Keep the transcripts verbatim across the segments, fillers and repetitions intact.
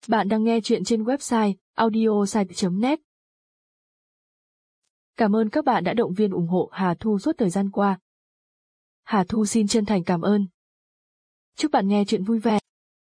Bạn đang nghe chuyện trên website audiosite chấm net. Cảm ơn các bạn đã động viên ủng hộ Hà Thu suốt thời gian qua. Hà Thu xin chân thành cảm ơn. Chúc bạn nghe chuyện vui vẻ.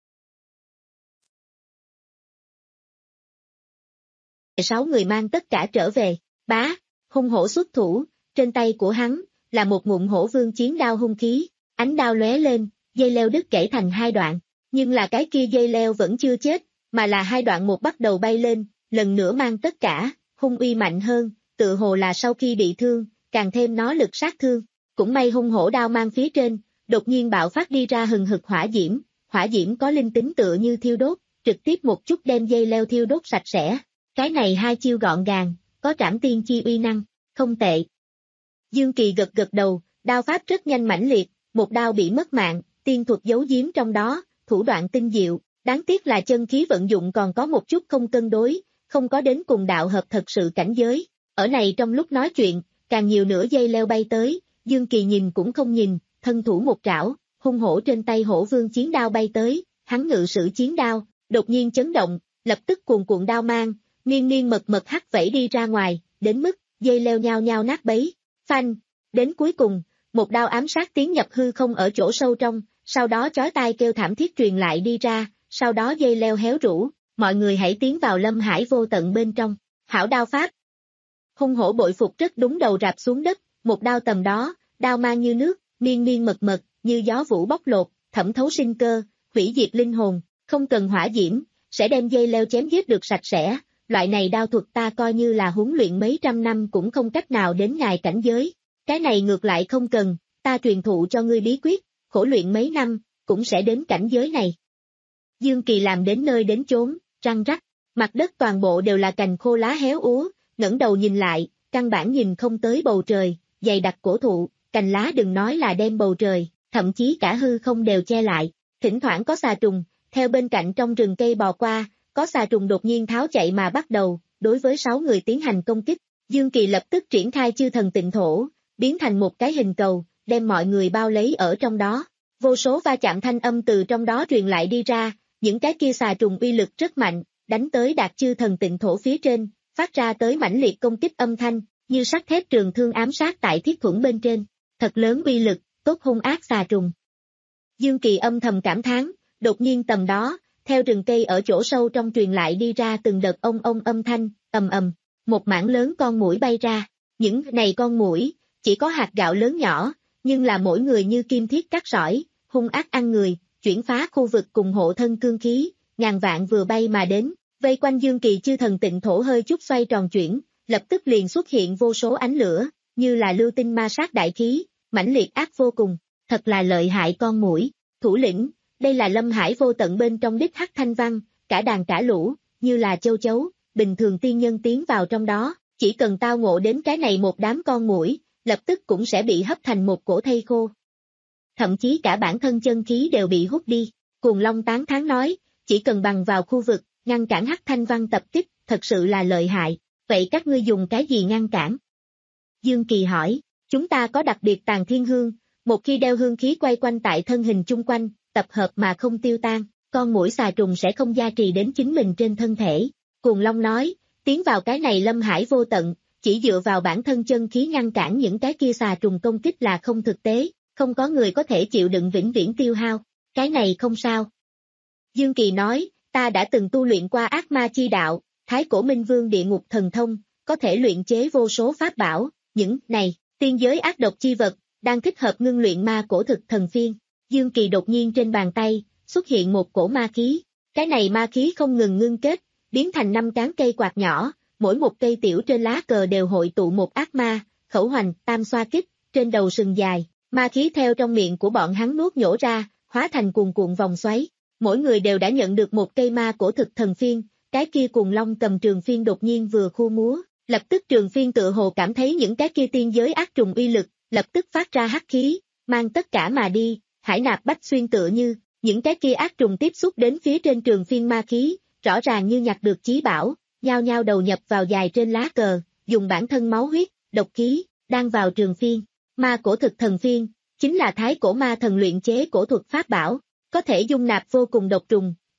Sáu người mang tất cả trở về, bá, hung hổ xuất thủ, trên tay của hắn là một ngụm hổ vương chiến đao hung khí, ánh đao lóe lên, dây leo đứt gãy thành hai đoạn, nhưng là cái kia dây leo vẫn chưa chết, mà là hai đoạn một bắt đầu bay lên, lần nữa mang tất cả, hung uy mạnh hơn, tự hồ là sau khi bị thương, càng thêm nó lực sát thương, cũng may hung hổ đao mang phía trên, đột nhiên bạo phát đi ra hừng hực hỏa diễm, hỏa diễm có linh tính tựa như thiêu đốt, trực tiếp một chút đem dây leo thiêu đốt sạch sẽ. Cái này hai chiêu gọn gàng, có trảm tiên chi uy năng, không tệ. Dương Kỳ gật gật đầu, đao pháp rất nhanh mãnh liệt, một đao bị mất mạng, tiên thuật giấu giếm trong đó, thủ đoạn tinh diệu, đáng tiếc là chân khí vận dụng còn có một chút không cân đối, không có đến cùng đạo hợp thật sự cảnh giới. Ở này trong lúc nói chuyện, càng nhiều nửa dây leo bay tới, Dương Kỳ nhìn cũng không nhìn, thân thủ một trảo, hung hổ trên tay hổ vương chiến đao bay tới, hắn ngự sử chiến đao, đột nhiên chấn động, lập tức cuồn cuộn đao mang, nghiêng nghiêng mật mật hắt vẫy đi ra ngoài, đến mức dây leo nhao nhao nát bấy, phanh, đến cuối cùng, một đao ám sát tiến nhập hư không ở chỗ sâu trong, sau đó chói tai kêu thảm thiết truyền lại đi ra, sau đó dây leo héo rũ, mọi người hãy tiến vào lâm hải vô tận bên trong, hảo đao pháp. Hung hổ bội phục rất đúng đầu rạp xuống đất, một đao tầm đó, đao mang như nước, miên miên mật mật, như gió vũ bóc lột, thẩm thấu sinh cơ, hủy diệt linh hồn, không cần hỏa diễm, sẽ đem dây leo chém giết được sạch sẽ. Loại này đao thuật ta coi như là huấn luyện mấy trăm năm cũng không cách nào đến ngài cảnh giới, cái này ngược lại không cần, ta truyền thụ cho ngươi bí quyết, khổ luyện mấy năm, cũng sẽ đến cảnh giới này. Dương Kỳ làm đến nơi đến chốn, răng rắc, mặt đất toàn bộ đều là cành khô lá héo úa, ngẩng đầu nhìn lại, căn bản nhìn không tới bầu trời, dày đặc cổ thụ, cành lá đừng nói là đem bầu trời, thậm chí cả hư không đều che lại, thỉnh thoảng có xà trùng, theo bên cạnh trong rừng cây bò qua. Có xà trùng đột nhiên tháo chạy mà bắt đầu, đối với sáu người tiến hành công kích, Dương Kỳ lập tức triển khai chư thần tịnh thổ, biến thành một cái hình cầu, đem mọi người bao lấy ở trong đó. Vô số va chạm thanh âm từ trong đó truyền lại đi ra, những cái kia xà trùng uy lực rất mạnh, đánh tới đạt chư thần tịnh thổ phía trên, phát ra tới mãnh liệt công kích âm thanh, như sắt thép trường thương ám sát tại thiết thuẫn bên trên, thật lớn uy lực, tốt hung ác xà trùng. Dương Kỳ âm thầm cảm thán, đột nhiên tầm đó, theo rừng cây ở chỗ sâu trong truyền lại đi ra từng đợt ông ông âm thanh, ầm ầm, một mảng lớn con muỗi bay ra, những này con muỗi chỉ có hạt gạo lớn nhỏ, nhưng là mỗi người như kim thiết cắt sỏi, hung ác ăn người, chuyển phá khu vực cùng hộ thân cương khí, ngàn vạn vừa bay mà đến, vây quanh Dương Kỳ chư thần tịnh thổ hơi chút xoay tròn chuyển, lập tức liền xuất hiện vô số ánh lửa, như là lưu tinh ma sát đại khí, mãnh liệt ác vô cùng, thật là lợi hại con muỗi, thủ lĩnh. Đây là lâm hải vô tận bên trong đích hắc thanh văn, cả đàn cả lũ, như là châu chấu, bình thường tiên nhân tiến vào trong đó, chỉ cần tao ngộ đến cái này một đám con muỗi, lập tức cũng sẽ bị hấp thành một cổ thây khô. Thậm chí cả bản thân chân khí đều bị hút đi, Cuồng Long tán thán nói, chỉ cần bằng vào khu vực, ngăn cản hắc thanh văn tập kích, thật sự là lợi hại, vậy các ngươi dùng cái gì ngăn cản? Dương Kỳ hỏi, chúng ta có đặc biệt tàn thiên hương, một khi đeo hương khí quay quanh tại thân hình chung quanh, tập hợp mà không tiêu tan, con muỗi xà trùng sẽ không gia trì đến chính mình trên thân thể. Cuồng Long nói, tiến vào cái này lâm hải vô tận, chỉ dựa vào bản thân chân khí ngăn cản những cái kia xà trùng công kích là không thực tế, không có người có thể chịu đựng vĩnh viễn tiêu hao, cái này không sao. Dương Kỳ nói, ta đã từng tu luyện qua ác ma chi đạo, thái cổ minh vương địa ngục thần thông, có thể luyện chế vô số pháp bảo, những này, tiên giới ác độc chi vật, đang thích hợp ngưng luyện ma cổ thực thần phiên. Dương Kỳ đột nhiên trên bàn tay, xuất hiện một cổ ma khí, cái này ma khí không ngừng ngưng kết, biến thành năm cán cây quạt nhỏ, mỗi một cây tiểu trên lá cờ đều hội tụ một ác ma, khẩu hoành, tam xoa kích, trên đầu sừng dài, ma khí theo trong miệng của bọn hắn nuốt nhổ ra, hóa thành cuồn cuộn vòng xoáy, mỗi người đều đã nhận được một cây ma cổ thực thần phiên, cái kia Cuồng Long cầm trường phiên đột nhiên vừa khu múa, lập tức trường phiên tựa hồ cảm thấy những cái kia tiên giới ác trùng uy lực, lập tức phát ra hắc khí, mang tất cả mà đi. Hải nạp bách xuyên tựa như, những cái kia ác trùng tiếp xúc đến phía trên trường phiên ma khí, rõ ràng như nhặt được chí bảo, nhao nhao đầu nhập vào dài trên lá cờ, dùng bản thân máu huyết, độc khí, đang vào trường phiên. Ma cổ thực thần phiên, chính là thái cổ ma thần luyện chế cổ thuật pháp bảo, có thể dung nạp vô cùng độc trùng,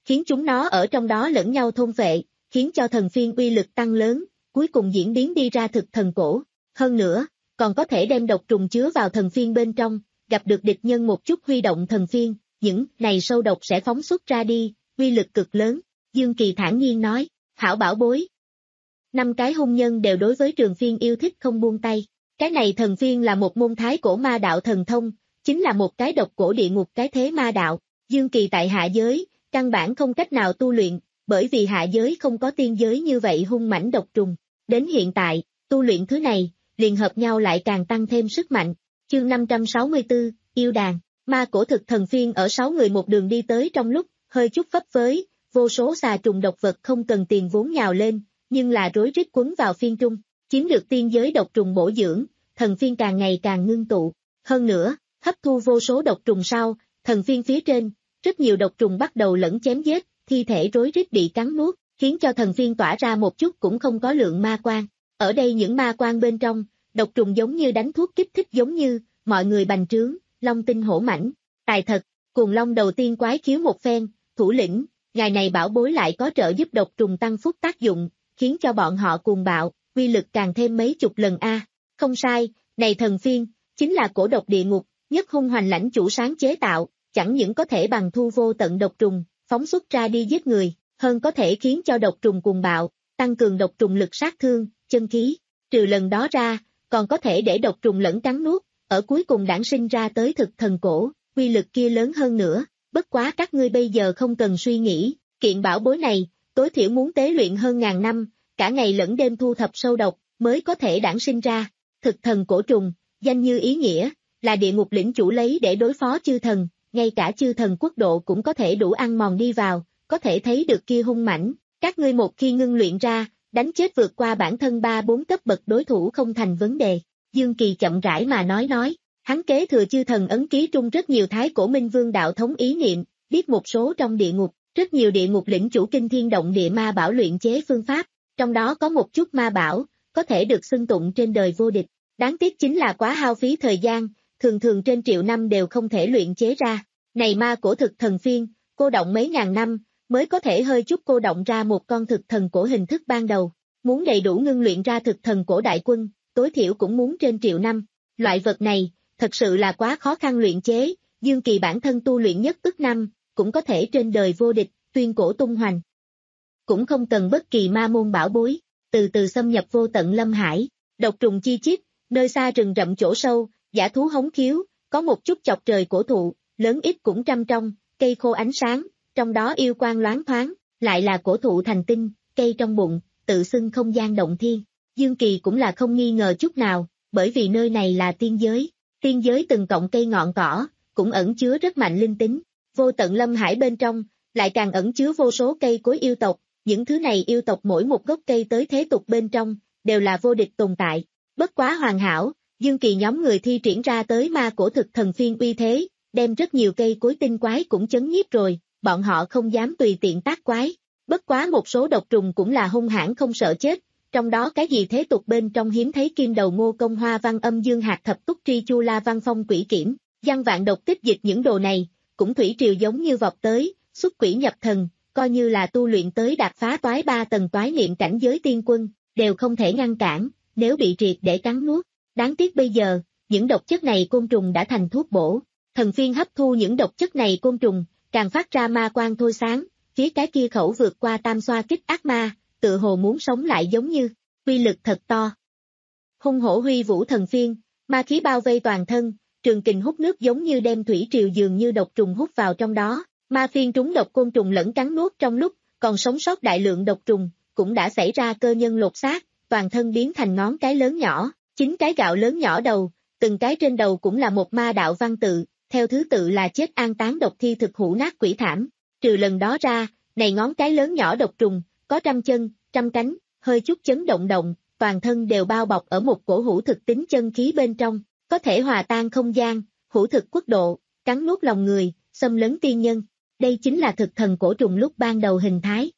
khiến chúng nó ở trong đó lẫn nhau thôn phệ, khiến cho thần phiên uy lực tăng lớn, cuối cùng diễn biến đi ra thực thần cổ. Hơn nữa, còn có thể đem độc trùng chứa vào thần phiên bên trong, gặp được địch nhân một chút huy động thần phiên, những này sâu độc sẽ phóng xuất ra đi, uy lực cực lớn. Dương Kỳ thản nhiên nói, hảo bảo bối. Năm cái hung nhân đều đối với Trường Phiên yêu thích không buông tay. Cái này thần phiên là một môn thái cổ ma đạo thần thông, chính là một cái độc cổ địa ngục cái thế ma đạo. Dương Kỳ tại hạ giới, căn bản không cách nào tu luyện, bởi vì hạ giới không có tiên giới như vậy hung mãnh độc trùng. Đến hiện tại, tu luyện thứ này, liền hợp nhau lại càng tăng thêm sức mạnh. Chương năm trăm sáu mươi tư, yêu đàn, ma cổ thực thần phiên ở sáu người một đường đi tới trong lúc, hơi chút phấp phới, vô số xà trùng độc vật không cần tiền vốn nhào lên, nhưng là rối rít quấn vào phiên trung, chiếm được tiên giới độc trùng bổ dưỡng, thần phiên càng ngày càng ngưng tụ. Hơn nữa, hấp thu vô số độc trùng sau, thần phiên phía trên, rất nhiều độc trùng bắt đầu lẫn chém giết, thi thể rối rít bị cắn nuốt, khiến cho thần phiên tỏa ra một chút cũng không có lượng ma quang. Ở đây những ma quang bên trong, độc trùng giống như đánh thuốc kích thích giống như, mọi người bành trướng, long tinh hổ mãnh. Tài thật, Cuồng Long đầu tiên quái khiếu một phen, thủ lĩnh, ngài này bảo bối lại có trợ giúp độc trùng tăng phúc tác dụng, khiến cho bọn họ cuồng bạo, uy lực càng thêm mấy chục lần a. Không sai, này thần phiên, chính là cổ độc địa ngục, nhất hung hoành lãnh chủ sáng chế tạo, chẳng những có thể bằng thu vô tận độc trùng, phóng xuất ra đi giết người, hơn có thể khiến cho độc trùng cuồng bạo, tăng cường độc trùng lực sát thương, chân khí. Trừ lần đó ra, còn có thể để độc trùng lẫn cắn nuốt, ở cuối cùng đản sinh ra tới thực thần cổ, uy lực kia lớn hơn nữa. Bất quá các ngươi bây giờ không cần suy nghĩ, kiện bảo bối này, tối thiểu muốn tế luyện hơn ngàn năm, cả ngày lẫn đêm thu thập sâu độc, mới có thể đản sinh ra. Thực thần cổ trùng, danh như ý nghĩa, là địa ngục lĩnh chủ lấy để đối phó chư thần, ngay cả chư thần quốc độ cũng có thể đủ ăn mòn đi vào, có thể thấy được kia hung mãnh. Các ngươi một khi ngưng luyện ra, đánh chết vượt qua bản thân ba bốn cấp bậc đối thủ không thành vấn đề. Dương Kỳ chậm rãi mà nói nói, hắn kế thừa chư thần ấn ký trung rất nhiều thái cổ minh vương đạo thống ý niệm, biết một số trong địa ngục, rất nhiều địa ngục lĩnh chủ kinh thiên động địa ma bảo luyện chế phương pháp, trong đó có một chút ma bảo, có thể được xưng tụng trên đời vô địch. Đáng tiếc chính là quá hao phí thời gian, thường thường trên triệu năm đều không thể luyện chế ra. Này ma cổ thực thần phiên, cô động mấy ngàn năm, mới có thể hơi chút cô động ra một con thực thần cổ hình thức ban đầu. Muốn đầy đủ ngưng luyện ra thực thần cổ đại quân, tối thiểu cũng muốn trên triệu năm. Loại vật này, thật sự là quá khó khăn luyện chế, Dương Kỳ bản thân tu luyện nhất ức năm, cũng có thể trên đời vô địch, tuyên cổ tung hoành. Cũng không cần bất kỳ ma môn bảo bối, từ từ xâm nhập vô tận lâm hải, độc trùng chi chít, nơi xa rừng rậm chỗ sâu, dã thú hống khiếu, có một chút chọc trời cổ thụ, lớn ít cũng trăm trong, cây khô ánh sáng, trong đó yêu quang loáng thoáng, lại là cổ thụ thành tinh, cây trong bụng, tự xưng không gian động thiên. Dương Kỳ cũng là không nghi ngờ chút nào, bởi vì nơi này là tiên giới, tiên giới từng cọng cây ngọn cỏ, cũng ẩn chứa rất mạnh linh tính, vô tận lâm hải bên trong, lại càng ẩn chứa vô số cây cối yêu tộc, những thứ này yêu tộc mỗi một gốc cây tới thế tục bên trong, đều là vô địch tồn tại, bất quá hoàn hảo, Dương Kỳ nhóm người thi triển ra tới ma cổ thực thần phiên uy thế, đem rất nhiều cây cối tinh quái cũng chấn nhiếp rồi, bọn họ không dám tùy tiện tác quái, bất quá một số độc trùng cũng là hung hãn không sợ chết, trong đó cái gì thế tục bên trong hiếm thấy kim đầu ngô công hoa văn âm dương hạt thập túc tri chu la văn phong quỷ kiểm, văn vạn độc tích dịch những đồ này, cũng thủy triều giống như vọt tới, xuất quỷ nhập thần, coi như là tu luyện tới đạt phá toái ba tầng toái niệm cảnh giới tiên quân, đều không thể ngăn cản, nếu bị triệt để cắn nuốt. Đáng tiếc bây giờ, những độc chất này côn trùng đã thành thuốc bổ, thần phiên hấp thu những độc chất này côn trùng, càng phát ra ma quang thôi sáng, phía cái kia khẩu vượt qua tam xoa kích ác ma, tự hồ muốn sống lại giống như, uy lực thật to. Hung hổ huy vũ thần phiên, ma khí bao vây toàn thân, trường kình hút nước giống như đem thủy triều dường như độc trùng hút vào trong đó, ma phiên trúng độc côn trùng lẫn cắn nuốt trong lúc, còn sống sót đại lượng độc trùng, cũng đã xảy ra cơ nhân lột xác, toàn thân biến thành ngón cái lớn nhỏ, chính cái gạo lớn nhỏ đầu, từng cái trên đầu cũng là một ma đạo văn tự, theo thứ tự là chết an táng độc thi thực hủ nát quỷ thảm. Trừ lần đó ra, này ngón cái lớn nhỏ độc trùng, có trăm chân, trăm cánh, hơi chút chấn động động, toàn thân đều bao bọc ở một cổ hữu thực tính chân khí bên trong, có thể hòa tan không gian, hữu thực quốc độ, cắn nuốt lòng người, xâm lấn tiên nhân. Đây chính là thực thần cổ trùng lúc ban đầu hình thái.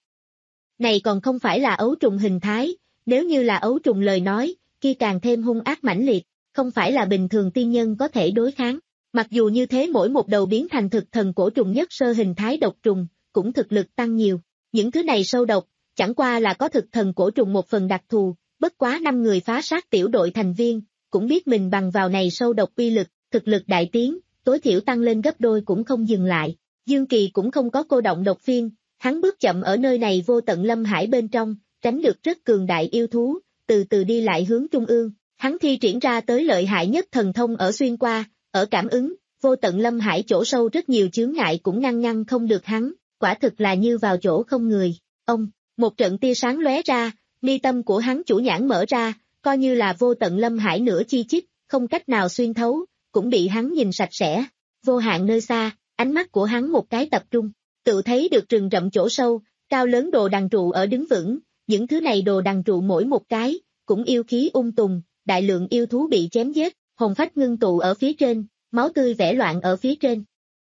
Này còn không phải là ấu trùng hình thái, nếu như là ấu trùng lời nói, kia càng thêm hung ác mãnh liệt, không phải là bình thường tiên nhân có thể đối kháng. Mặc dù như thế mỗi một đầu biến thành thực thần cổ trùng nhất sơ hình thái độc trùng, cũng thực lực tăng nhiều. Những thứ này sâu độc, chẳng qua là có thực thần cổ trùng một phần đặc thù, bất quá năm người phá sát tiểu đội thành viên, cũng biết mình bằng vào này sâu độc uy lực, thực lực đại tiến, tối thiểu tăng lên gấp đôi cũng không dừng lại. Dương Kỳ cũng không có cô động độc phiên, hắn bước chậm ở nơi này vô tận lâm hải bên trong, tránh được rất cường đại yêu thú, từ từ đi lại hướng trung ương. Hắn thi triển ra tới lợi hại nhất thần thông ở xuyên qua, ở cảm ứng, vô tận lâm hải chỗ sâu rất nhiều chướng ngại cũng ngăn ngăn không được hắn, quả thực là như vào chỗ không người. Ông, một trận tia sáng lóe ra, mi tâm của hắn chủ nhãn mở ra, coi như là vô tận lâm hải nửa chi chít, không cách nào xuyên thấu, cũng bị hắn nhìn sạch sẽ. Vô hạn nơi xa, ánh mắt của hắn một cái tập trung, tự thấy được rừng rậm chỗ sâu, cao lớn đồ đằng trụ ở đứng vững, những thứ này đồ đằng trụ mỗi một cái, cũng yêu khí ung tùng, đại lượng yêu thú bị chém giết, hồn phách ngưng tụ ở phía trên, máu tươi vẽ loạn ở phía trên.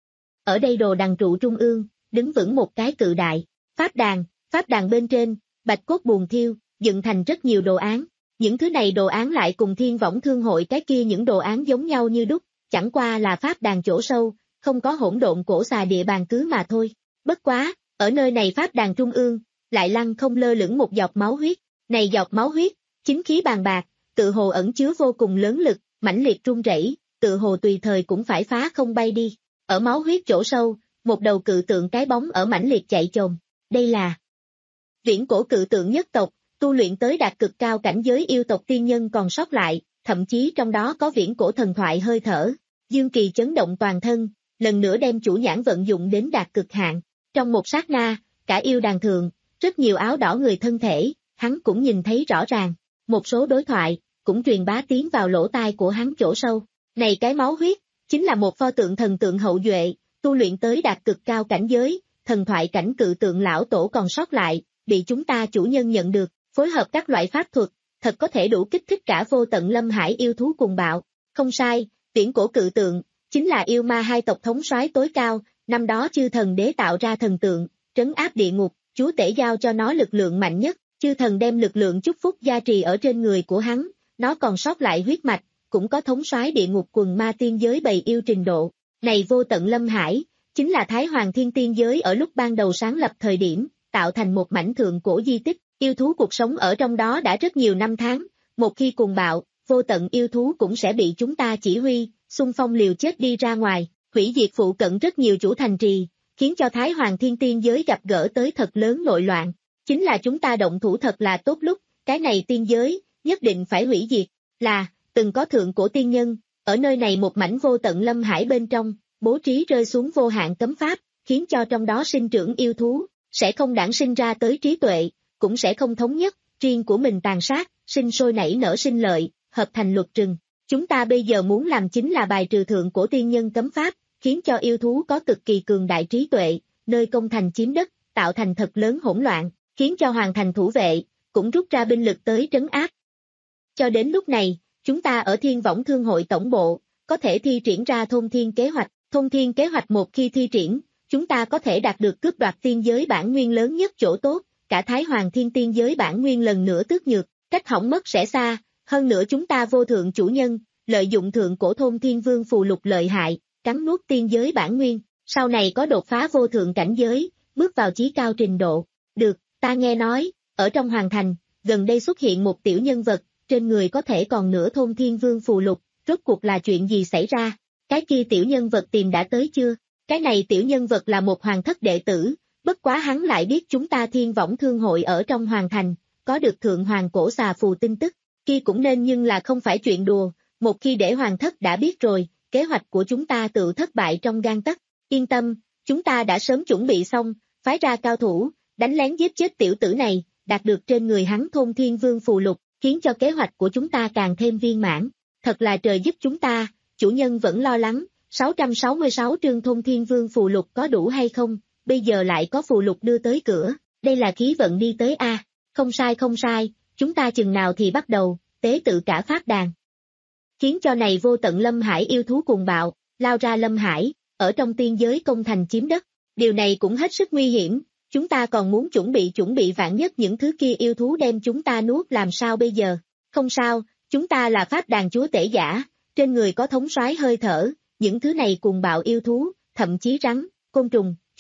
Ở đây đồ đằng trụ trung ương, đứng vững một cái cự đại, pháp đàn, pháp đàn bên trên, bạch cốt buồn thiêu, dựng thành rất nhiều đồ án. Những thứ này đồ án lại cùng thiên võng thương hội cái kia những đồ án giống nhau như đúc, chẳng qua là pháp đàn chỗ sâu, không có hỗn độn cổ xà địa bàn cứ mà thôi. Bất quá, ở nơi này pháp đàn trung ương, lại lăn không lơ lửng một giọt máu huyết, này giọt máu huyết, chính khí bàn bạc, tự hồ ẩn chứa vô cùng lớn lực, mãnh liệt rung rẩy, tự hồ tùy thời cũng phải phá không bay đi. Ở máu huyết chỗ sâu, một đầu cự tượng cái bóng ở mãnh liệt chạy chồm, đây là viễn cổ cự tượng nhất tộc, tu luyện tới đạt cực cao cảnh giới yêu tộc tiên nhân còn sót lại, thậm chí trong đó có viễn cổ thần thoại hơi thở. Dương Kỳ chấn động toàn thân, lần nữa đem chủ nhãn vận dụng đến đạt cực hạn. Trong một sát na, cả yêu đàn thượng, rất nhiều áo đỏ người thân thể, hắn cũng nhìn thấy rõ ràng. Một số đối thoại, cũng truyền bá tiến vào lỗ tai của hắn chỗ sâu. Này cái máu huyết, chính là một pho tượng thần tượng hậu duệ, tu luyện tới đạt cực cao cảnh giới, thần thoại cảnh cự tượng lão tổ còn sót lại, bị chúng ta chủ nhân nhận được, phối hợp các loại pháp thuật, thật có thể đủ kích thích cả vô tận lâm hải yêu thú cùng bạo. Không sai, viễn cổ cự tượng, chính là yêu ma hai tộc thống soái tối cao, năm đó chư thần đế tạo ra thần tượng, trấn áp địa ngục, chúa tể giao cho nó lực lượng mạnh nhất, chư thần đem lực lượng chúc phúc gia trì ở trên người của hắn, nó còn sót lại huyết mạch, cũng có thống soái địa ngục quần ma tiên giới bầy yêu trình độ. Này vô tận lâm hải, chính là Thái Hoàng Thiên Tiên giới ở lúc ban đầu sáng lập thời điểm, tạo thành một mảnh thượng cổ di tích, yêu thú cuộc sống ở trong đó đã rất nhiều năm tháng, một khi cùng bạo, vô tận yêu thú cũng sẽ bị chúng ta chỉ huy, xung phong liều chết đi ra ngoài, hủy diệt phụ cận rất nhiều chủ thành trì, khiến cho Thái Hoàng Thiên Tiên giới gặp gỡ tới thật lớn nội loạn. Chính là chúng ta động thủ thật là tốt lúc, cái này tiên giới, nhất định phải hủy diệt, là, từng có thượng cổ tiên nhân, ở nơi này một mảnh vô tận lâm hải bên trong, bố trí rơi xuống vô hạn cấm pháp, khiến cho trong đó sinh trưởng yêu thú, sẽ không đản sinh ra tới trí tuệ, cũng sẽ không thống nhất, riêng của mình tàn sát, sinh sôi nảy nở sinh lợi, hợp thành luật rừng. Chúng ta bây giờ muốn làm chính là bài trừ thượng cổ tiên nhân cấm pháp, khiến cho yêu thú có cực kỳ cường đại trí tuệ, nơi công thành chiếm đất, tạo thành thật lớn hỗn loạn, khiến cho hoàng thành thủ vệ, cũng rút ra binh lực tới trấn áp. Cho đến lúc này, chúng ta ở Thiên Võng Thương hội tổng bộ, có thể thi triển ra thôn thiên kế hoạch, thôn thiên kế hoạch một khi thi triển, chúng ta có thể đạt được cướp đoạt tiên giới bản nguyên lớn nhất chỗ tốt, cả Thái Hoàng Thiên Tiên giới bản nguyên lần nữa tước nhược, cách hỏng mất sẽ xa, hơn nữa chúng ta vô thượng chủ nhân, lợi dụng thượng cổ thôn thiên vương phù lục lợi hại, cắn nuốt tiên giới bản nguyên, sau này có đột phá vô thượng cảnh giới, bước vào chí cao trình độ. Được, ta nghe nói, ở trong hoàng thành, gần đây xuất hiện một tiểu nhân vật, trên người có thể còn nửa thôn thiên vương phù lục, rốt cuộc là chuyện gì xảy ra? Cái kia tiểu nhân vật tìm đã tới chưa? Cái này tiểu nhân vật là một hoàng thất đệ tử, bất quá hắn lại biết chúng ta Thiên Võng Thương hội ở trong hoàng thành, có được thượng hoàng cổ xà phù tin tức, kia cũng nên nhưng là không phải chuyện đùa, một khi để hoàng thất đã biết rồi, kế hoạch của chúng ta tự thất bại trong gang tấc. Yên tâm, chúng ta đã sớm chuẩn bị xong, phái ra cao thủ, đánh lén giết chết tiểu tử này, đạt được trên người hắn thôn thiên vương phù lục, khiến cho kế hoạch của chúng ta càng thêm viên mãn. Thật là trời giúp chúng ta, chủ nhân vẫn lo lắng, sáu trăm sáu mươi sáu trương thôn thiên vương phù lục có đủ hay không, bây giờ lại có phù lục đưa tới cửa, đây là khí vận đi tới a. Không sai không sai, chúng ta chừng nào thì bắt đầu, tế tự cả pháp đàn. Khiến cho này vô tận lâm hải yêu thú cuồng bạo, lao ra lâm hải, ở trong tiên giới công thành chiếm đất, điều này cũng hết sức nguy hiểm, chúng ta còn muốn chuẩn bị chuẩn bị vạn nhất những thứ kia yêu thú đem chúng ta nuốt làm sao bây giờ? Không sao, chúng ta là pháp đàn chúa tể giả, trên người có thống soái hơi thở, những thứ này cuồng bạo yêu thú, thậm chí rắn, côn trùng, chuột,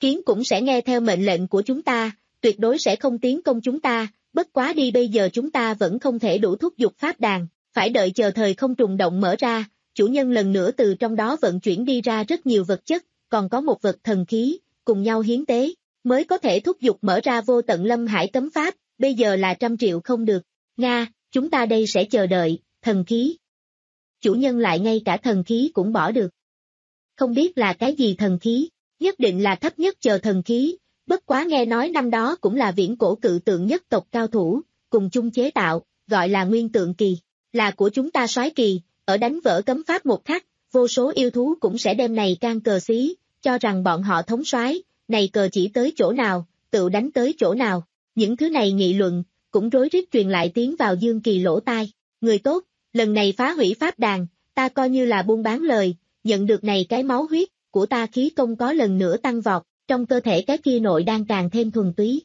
kiến cũng sẽ nghe theo mệnh lệnh của chúng ta, tuyệt đối sẽ không tiến công chúng ta, bất quá đi bây giờ chúng ta vẫn không thể đủ thúc giục pháp đàn, phải đợi chờ thời không trùng động mở ra, chủ nhân lần nữa từ trong đó vận chuyển đi ra rất nhiều vật chất, còn có một vật thần khí, cùng nhau hiến tế, mới có thể thúc giục mở ra vô tận lâm hải cấm pháp, bây giờ là trăm triệu không được. Nga, chúng ta đây sẽ chờ đợi, thần khí. Chủ nhân lại ngay cả thần khí cũng bỏ được. Không biết là cái gì thần khí, nhất định là thấp nhất chờ thần khí, bất quá nghe nói năm đó cũng là viễn cổ cự tượng nhất tộc cao thủ, cùng chung chế tạo, gọi là nguyên tượng kỳ, là của chúng ta soái kỳ, ở đánh vỡ cấm pháp một khắc, vô số yêu thú cũng sẽ đem này can cờ xí, cho rằng bọn họ thống soái, này cờ chỉ tới chỗ nào, tự đánh tới chỗ nào, những thứ này nghị luận, cũng rối rít truyền lại tiếng vào Dương Kỳ lỗ tai, người tốt, lần này phá hủy pháp đàn, ta coi như là buôn bán lời, nhận được này cái máu huyết, của ta khí công có lần nữa tăng vọt, trong cơ thể cái kia nội đang càng thêm thuần túy.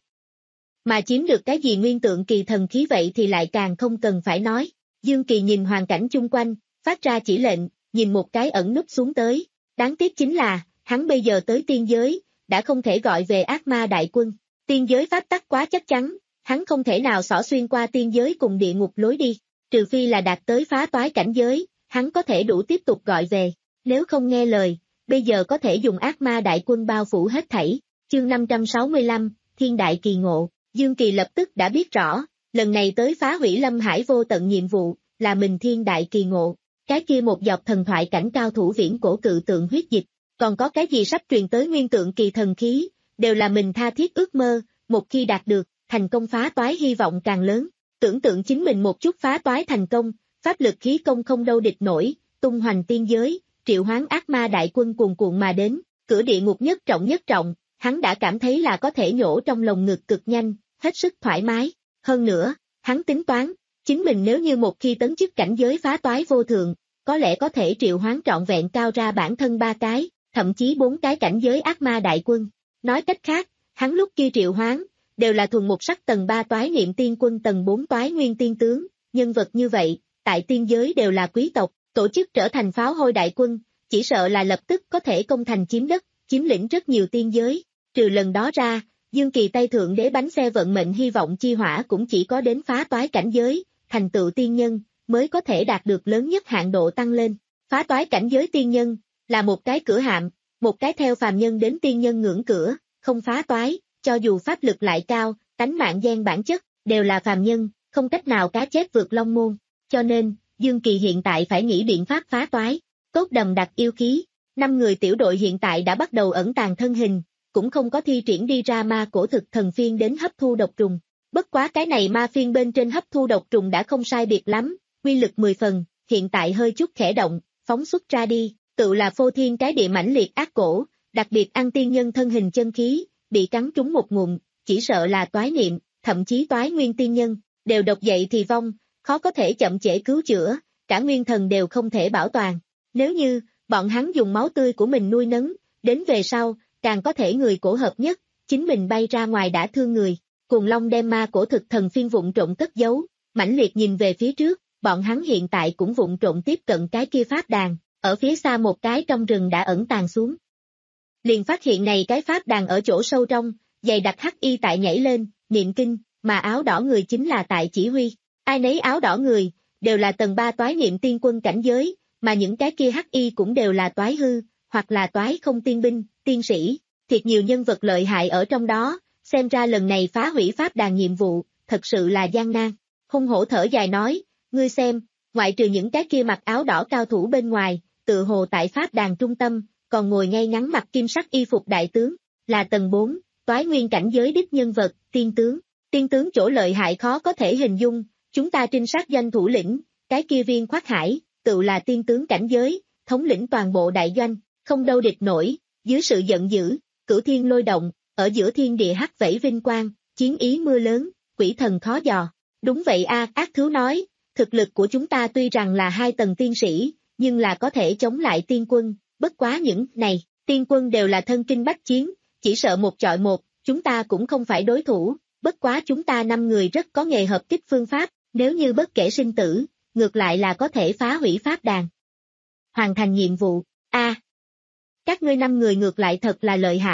Mà chiếm được cái gì nguyên tượng kỳ thần khí vậy thì lại càng không cần phải nói, Dương Kỳ nhìn hoàn cảnh chung quanh, phát ra chỉ lệnh, nhìn một cái ẩn núp xuống tới, đáng tiếc chính là, hắn bây giờ tới tiên giới, đã không thể gọi về ác ma đại quân, tiên giới pháp tắc quá chắc chắn, hắn không thể nào xỏ xuyên qua tiên giới cùng địa ngục lối đi, trừ phi là đạt tới phá toái cảnh giới, hắn có thể đủ tiếp tục gọi về, nếu không nghe lời, bây giờ có thể dùng ác ma đại quân bao phủ hết thảy. Chương năm trăm sáu mươi lăm, Thiên Đại Kỳ Ngộ, Dương Kỳ lập tức đã biết rõ, lần này tới phá hủy Lâm Hải vô tận nhiệm vụ, là mình Thiên Đại Kỳ Ngộ, cái kia một dọc thần thoại cảnh cao thủ viễn cổ cự tượng huyết dịch, còn có cái gì sắp truyền tới nguyên tượng kỳ thần khí, đều là mình tha thiết ước mơ, một khi đạt được, thành công phá toái hy vọng càng lớn, tưởng tượng chính mình một chút phá toái thành công, pháp lực khí công không đâu địch nổi, tung hoành tiên giới, triệu hoán ác ma đại quân cuồn cuộn mà đến, cửa địa ngục nhất trọng nhất trọng, hắn đã cảm thấy là có thể nhổ trong lồng ngực cực nhanh, hết sức thoải mái, hơn nữa, hắn tính toán, chính mình nếu như một khi tấn chức cảnh giới phá toái vô thượng, có lẽ có thể triệu hoán trọn vẹn cao ra bản thân ba cái, thậm chí bốn cái cảnh giới ác ma đại quân, nói cách khác, hắn lúc kia triệu hoán, đều là thuần một sắc tầng ba toái niệm tiên quân tầng bốn toái nguyên tiên tướng, nhân vật như vậy, tại tiên giới đều là quý tộc, tổ chức trở thành pháo hôi đại quân, chỉ sợ là lập tức có thể công thành chiếm đất, chiếm lĩnh rất nhiều tiên giới, trừ lần đó ra, Dương Kỳ Tây Thượng Đế bánh xe vận mệnh hy vọng chi hỏa cũng chỉ có đến phá toái cảnh giới, thành tựu tiên nhân, mới có thể đạt được lớn nhất hạn độ tăng lên, phá toái cảnh giới tiên nhân, là một cái cửa hạm, một cái theo phàm nhân đến tiên nhân ngưỡng cửa, không phá toái, cho dù pháp lực lại cao, tánh mạng gian bản chất, đều là phàm nhân, không cách nào cá chép vượt long môn, cho nên, Dương Kỳ hiện tại phải nghĩ biện pháp phá toái, cốt đầm đặc yêu khí, năm người tiểu đội hiện tại đã bắt đầu ẩn tàng thân hình, cũng không có thi triển đi ra ma cổ thực thần phiên đến hấp thu độc trùng, bất quá cái này ma phiên bên trên hấp thu độc trùng đã không sai biệt lắm, quy lực mười phần, hiện tại hơi chút khẽ động, phóng xuất ra đi, tự là phô thiên cái địa mãnh liệt ác cổ, đặc biệt ăn tiên nhân thân hình chân khí, bị cắn trúng một ngụm, chỉ sợ là toái niệm, thậm chí toái nguyên tiên nhân, đều độc dậy thì vong, khó có thể chậm trễ cứu chữa, cả nguyên thần đều không thể bảo toàn. Nếu như, bọn hắn dùng máu tươi của mình nuôi nấng, đến về sau, càng có thể người cổ hợp nhất, chính mình bay ra ngoài đã thương người. Cuồng Long đem ma cổ thực thần phiên vụn trộn cất giấu, mãnh liệt nhìn về phía trước, bọn hắn hiện tại cũng vụn trộn tiếp cận cái kia pháp đàn, ở phía xa một cái trong rừng đã ẩn tàng xuống. Liền phát hiện này cái pháp đàn ở chỗ sâu trong, dày đặc hắc y tại nhảy lên, niệm kinh, mà áo đỏ người chính là tại chỉ huy. Ai nấy áo đỏ người, đều là tầng ba toái niệm tiên quân cảnh giới, mà những cái kia hắc y cũng đều là toái hư, hoặc là toái không tiên binh, tiên sĩ, thiệt nhiều nhân vật lợi hại ở trong đó, xem ra lần này phá hủy pháp đàn nhiệm vụ, thật sự là gian nan. Hung hổ thở dài nói, ngươi xem, ngoại trừ những cái kia mặc áo đỏ cao thủ bên ngoài, tự hồ tại pháp đàn trung tâm, còn ngồi ngay ngắn mặc kim sắc y phục đại tướng, là tầng bốn, toái nguyên cảnh giới đích nhân vật, tiên tướng. Tiên tướng chỗ lợi hại khó có thể hình dung, chúng ta trinh sát doanh thủ lĩnh, cái kia Viên Khoát Hải, tự là tiên tướng cảnh giới, thống lĩnh toàn bộ đại doanh, không đâu địch nổi, dưới sự giận dữ, cửu thiên lôi động, ở giữa thiên địa hắc vẫy vinh quang, chiến ý mưa lớn, quỷ thần khó dò. Đúng vậy a, ác thú nói, thực lực của chúng ta tuy rằng là hai tầng tiên sĩ, nhưng là có thể chống lại tiên quân, bất quá những này, tiên quân đều là thân kinh bách chiến, chỉ sợ một chọi một, chúng ta cũng không phải đối thủ, bất quá chúng ta năm người rất có nghề hợp kích phương pháp, nếu như bất kể sinh tử, ngược lại là có thể phá hủy pháp đàn. Hoàn thành nhiệm vụ, a. Các ngươi năm người ngược lại thật là lợi hại,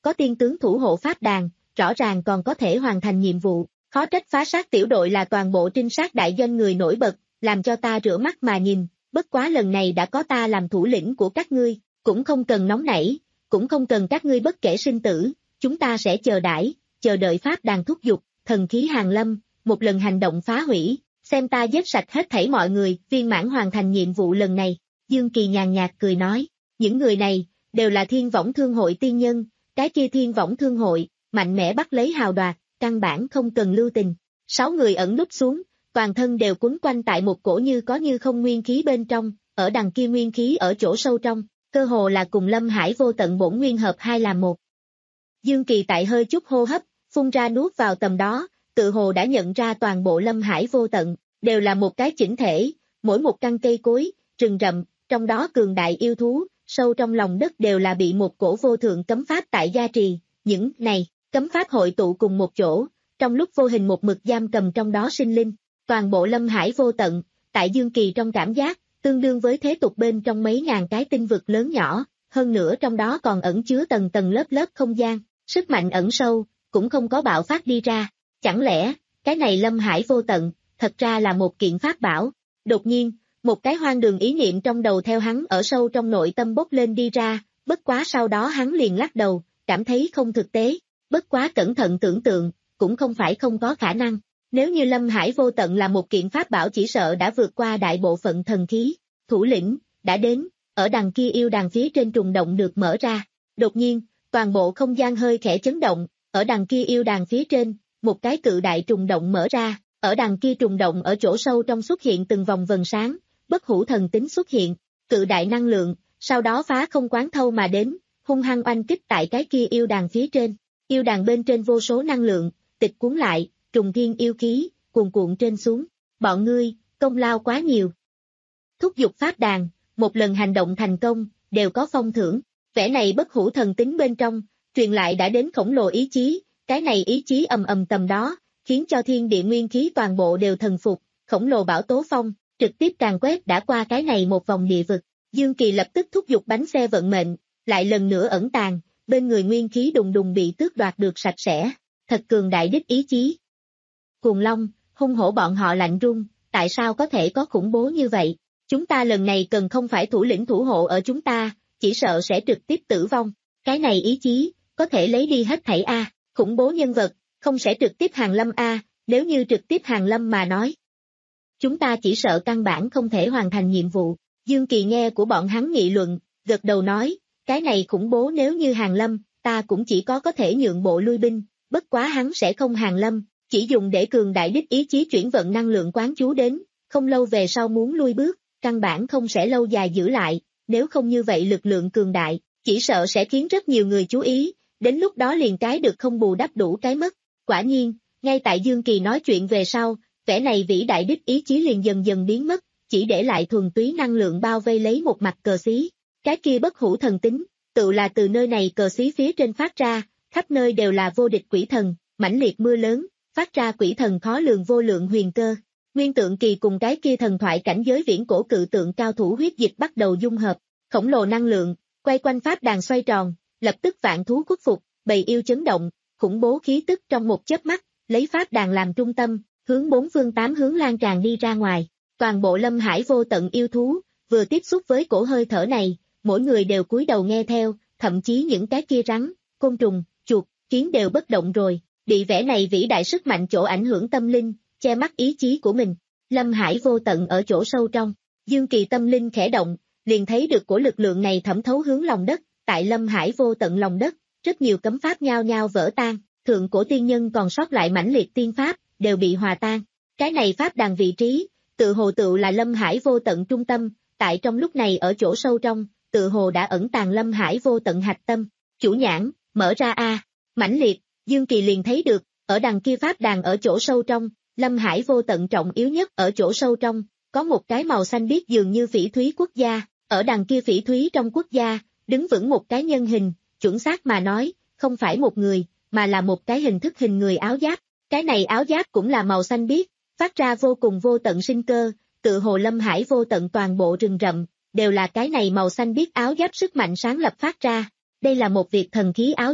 có tiên tướng thủ hộ pháp đàn, rõ ràng còn có thể hoàn thành nhiệm vụ, khó trách phá sát tiểu đội là toàn bộ trinh sát đại doanh người nổi bật, làm cho ta rửa mắt mà nhìn, bất quá lần này đã có ta làm thủ lĩnh của các ngươi, cũng không cần nóng nảy, cũng không cần các ngươi bất kể sinh tử, chúng ta sẽ chờ đãi, chờ đợi pháp đàn thúc giục, thần khí hàng lâm, một lần hành động phá hủy, xem ta giết sạch hết thảy mọi người, viên mãn hoàn thành nhiệm vụ lần này. Dương Kỳ nhàn nhạt cười nói, những người này, đều là thiên võng thương hội tiên nhân, cái kia thiên võng thương hội, mạnh mẽ bắt lấy hào đoạt, căn bản không cần lưu tình. Sáu người ẩn núp xuống, toàn thân đều quấn quanh tại một cổ như có như không nguyên khí bên trong, ở đằng kia nguyên khí ở chỗ sâu trong, cơ hồ là cùng Lâm Hải vô tận bổn nguyên hợp hai làm một. Dương Kỳ tại hơi chút hô hấp, phun ra nuốt vào tầm đó, tự hồ đã nhận ra toàn bộ Lâm Hải vô tận, đều là một cái chỉnh thể, mỗi một căn cây cối, rừng rậm, trong đó cường đại yêu thú, sâu trong lòng đất đều là bị một cổ vô thượng cấm pháp tại gia trì, những này, cấm pháp hội tụ cùng một chỗ, trong lúc vô hình một mực giam cầm trong đó sinh linh, toàn bộ Lâm Hải vô tận, tại Dương Kỳ trong cảm giác, tương đương với thế tục bên trong mấy ngàn cái tinh vực lớn nhỏ, hơn nữa trong đó còn ẩn chứa tầng tầng lớp lớp không gian, sức mạnh ẩn sâu, cũng không có bạo phát đi ra, chẳng lẽ, cái này Lâm Hải vô tận, thật ra là một kiện pháp bảo, đột nhiên, một cái hoang đường ý niệm trong đầu theo hắn ở sâu trong nội tâm bốc lên đi ra, bất quá sau đó hắn liền lắc đầu, cảm thấy không thực tế, bất quá cẩn thận tưởng tượng, cũng không phải không có khả năng, nếu như Lâm Hải vô tận là một kiện pháp bảo chỉ sợ đã vượt qua đại bộ phận thần khí, thủ lĩnh, đã đến, ở đằng kia yêu đàn phía trên trùng động được mở ra, đột nhiên, toàn bộ không gian hơi khẽ chấn động, ở đằng kia yêu đàn phía trên, một cái cự đại trùng động mở ra, ở đằng kia trùng động ở chỗ sâu trong xuất hiện từng vòng vần sáng, bất hủ thần tính xuất hiện, cự đại năng lượng, sau đó phá không quán thâu mà đến, hung hăng oanh kích tại cái kia yêu đàn phía trên, yêu đàn bên trên vô số năng lượng, tịch cuốn lại, trùng thiên yêu khí, cuồn cuộn trên xuống, bọn ngươi, công lao quá nhiều. Thúc giục pháp đàn, một lần hành động thành công, đều có phong thưởng, vẻ này bất hủ thần tính bên trong, truyền lại đã đến khổng lồ ý chí, cái này ý chí ầm ầm tầm đó, khiến cho thiên địa nguyên khí toàn bộ đều thần phục, khổng lồ bão tố phong, trực tiếp càn quét đã qua cái này một vòng địa vực, Dương Kỳ lập tức thúc giục bánh xe vận mệnh, lại lần nữa ẩn tàng, bên người nguyên khí đùng đùng bị tước đoạt được sạch sẽ, thật cường đại đích ý chí. Cuồng Long, hung hổ bọn họ lạnh run, tại sao có thể có khủng bố như vậy? Chúng ta lần này cần không phải thủ lĩnh thủ hộ ở chúng ta, chỉ sợ sẽ trực tiếp tử vong, cái này ý chí, có thể lấy đi hết thảy A, khủng bố nhân vật, không sẽ trực tiếp hàng lâm A, nếu như trực tiếp hàng lâm mà nói. Chúng ta chỉ sợ căn bản không thể hoàn thành nhiệm vụ, Dương Kỳ nghe của bọn hắn nghị luận, gật đầu nói, cái này khủng bố nếu như hàng lâm, ta cũng chỉ có có thể nhượng bộ lui binh, bất quá hắn sẽ không hàng lâm, chỉ dùng để cường đại đích ý chí chuyển vận năng lượng quán chú đến, không lâu về sau muốn lui bước, căn bản không sẽ lâu dài giữ lại, nếu không như vậy lực lượng cường đại, chỉ sợ sẽ khiến rất nhiều người chú ý, đến lúc đó liền cái được không bù đắp đủ cái mất. Quả nhiên, ngay tại Dương Kỳ nói chuyện về sau, vẻ này vĩ đại đích ý chí liền dần dần biến mất, chỉ để lại thuần túy năng lượng bao vây lấy một mặt cờ xí. Cái kia bất hủ thần tính, tự là từ nơi này cờ xí phía trên phát ra, khắp nơi đều là vô địch quỷ thần, mãnh liệt mưa lớn, phát ra quỷ thần khó lường vô lượng huyền cơ. Nguyên Tượng Kỳ cùng cái kia thần thoại cảnh giới viễn cổ cự tượng cao thủ huyết dịch bắt đầu dung hợp, khổng lồ năng lượng, quay quanh pháp đàn xoay tròn, lập tức vạn thú khuất phục, bầy yêu chấn động, khủng bố khí tức trong một chớp mắt, lấy pháp đàn làm trung tâm, hướng bốn phương tám hướng lan tràn đi ra ngoài. Toàn bộ Lâm Hải vô tận yêu thú, vừa tiếp xúc với cổ hơi thở này, mỗi người đều cúi đầu nghe theo, thậm chí những cái kia rắn, côn trùng, chuột, kiến đều bất động rồi, bị vẻ này vĩ đại sức mạnh chỗ ảnh hưởng tâm linh, che mắt ý chí của mình. Lâm Hải vô tận ở chỗ sâu trong, Dương Kỳ tâm linh khẽ động, liền thấy được của lực lượng này thẩm thấu hướng lòng đất, tại Lâm Hải vô tận lòng đất, rất nhiều cấm pháp nhao nhao vỡ tan, thượng cổ tiên nhân còn sót lại mãnh liệt tiên pháp, đều bị hòa tan. Cái này pháp đàn vị trí, tự hồ tự là Lâm Hải vô tận trung tâm, tại trong lúc này ở chỗ sâu trong, tự hồ đã ẩn tàng Lâm Hải vô tận hạch tâm. Chủ nhãn, mở ra a, mãnh liệt, Dương Kỳ liền thấy được, ở đằng kia pháp đàn ở chỗ sâu trong, Lâm Hải vô tận trọng yếu nhất ở chỗ sâu trong, có một cái màu xanh biếc dường như phỉ thúy quốc gia, ở đằng kia phỉ thúy trong quốc gia, đứng vững một cái nhân hình, chuẩn xác mà nói, không phải một người, mà là một cái hình thức hình người áo giáp, cái này áo giáp cũng là màu xanh biếc, phát ra vô cùng vô tận sinh cơ, tự hồ Lâm Hải vô tận toàn bộ rừng rậm, đều là cái này màu xanh biếc áo giáp sức mạnh sáng lập phát ra, đây là một việc thần khí áo giáp,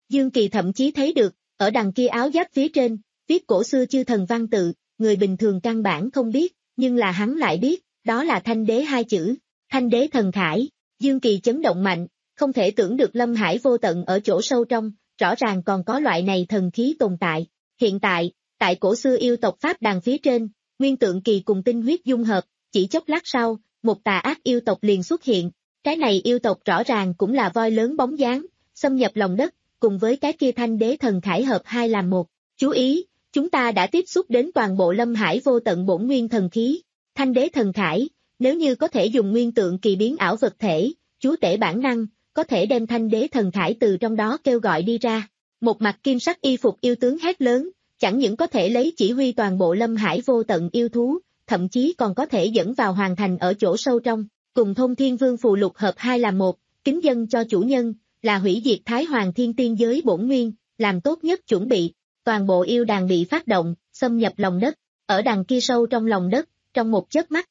Dương Kỳ thậm chí thấy được, ở đằng kia áo giáp phía trên, viết cổ xưa chư thần văn tự, người bình thường căn bản không biết, nhưng là hắn lại biết, đó là thanh đế hai chữ, thanh đế thần khải. Dương Kỳ chấn động mạnh, không thể tưởng được Lâm Hải vô tận ở chỗ sâu trong, rõ ràng còn có loại này thần khí tồn tại. Hiện tại, tại cổ xưa yêu tộc Pháp đàn phía trên, nguyên tượng kỳ cùng tinh huyết dung hợp, chỉ chốc lát sau, một tà ác yêu tộc liền xuất hiện. Cái này yêu tộc rõ ràng cũng là voi lớn bóng dáng, xâm nhập lòng đất, cùng với cái kia thanh đế thần khải hợp hai làm một. Chú ý, chúng ta đã tiếp xúc đến toàn bộ Lâm Hải vô tận bổn nguyên thần khí. Thanh đế thần khải, nếu như có thể dùng nguyên tượng kỳ biến ảo vật thể, chúa tể bản năng, có thể đem thanh đế thần khải từ trong đó kêu gọi đi ra. Một mặt kim sắc y phục yêu tướng hét lớn, chẳng những có thể lấy chỉ huy toàn bộ Lâm Hải vô tận yêu thú, thậm chí còn có thể dẫn vào hoàn thành ở chỗ sâu trong, cùng Thông Thiên Vương phù lục hợp hai làm một, kính dân cho chủ nhân, là hủy diệt Thái Hoàng Thiên Tiên giới bổn nguyên, làm tốt nhất chuẩn bị. Toàn bộ yêu đàn bị phát động, xâm nhập lòng đất, ở đằng kia sâu trong lòng đất, trong một chớp mắt.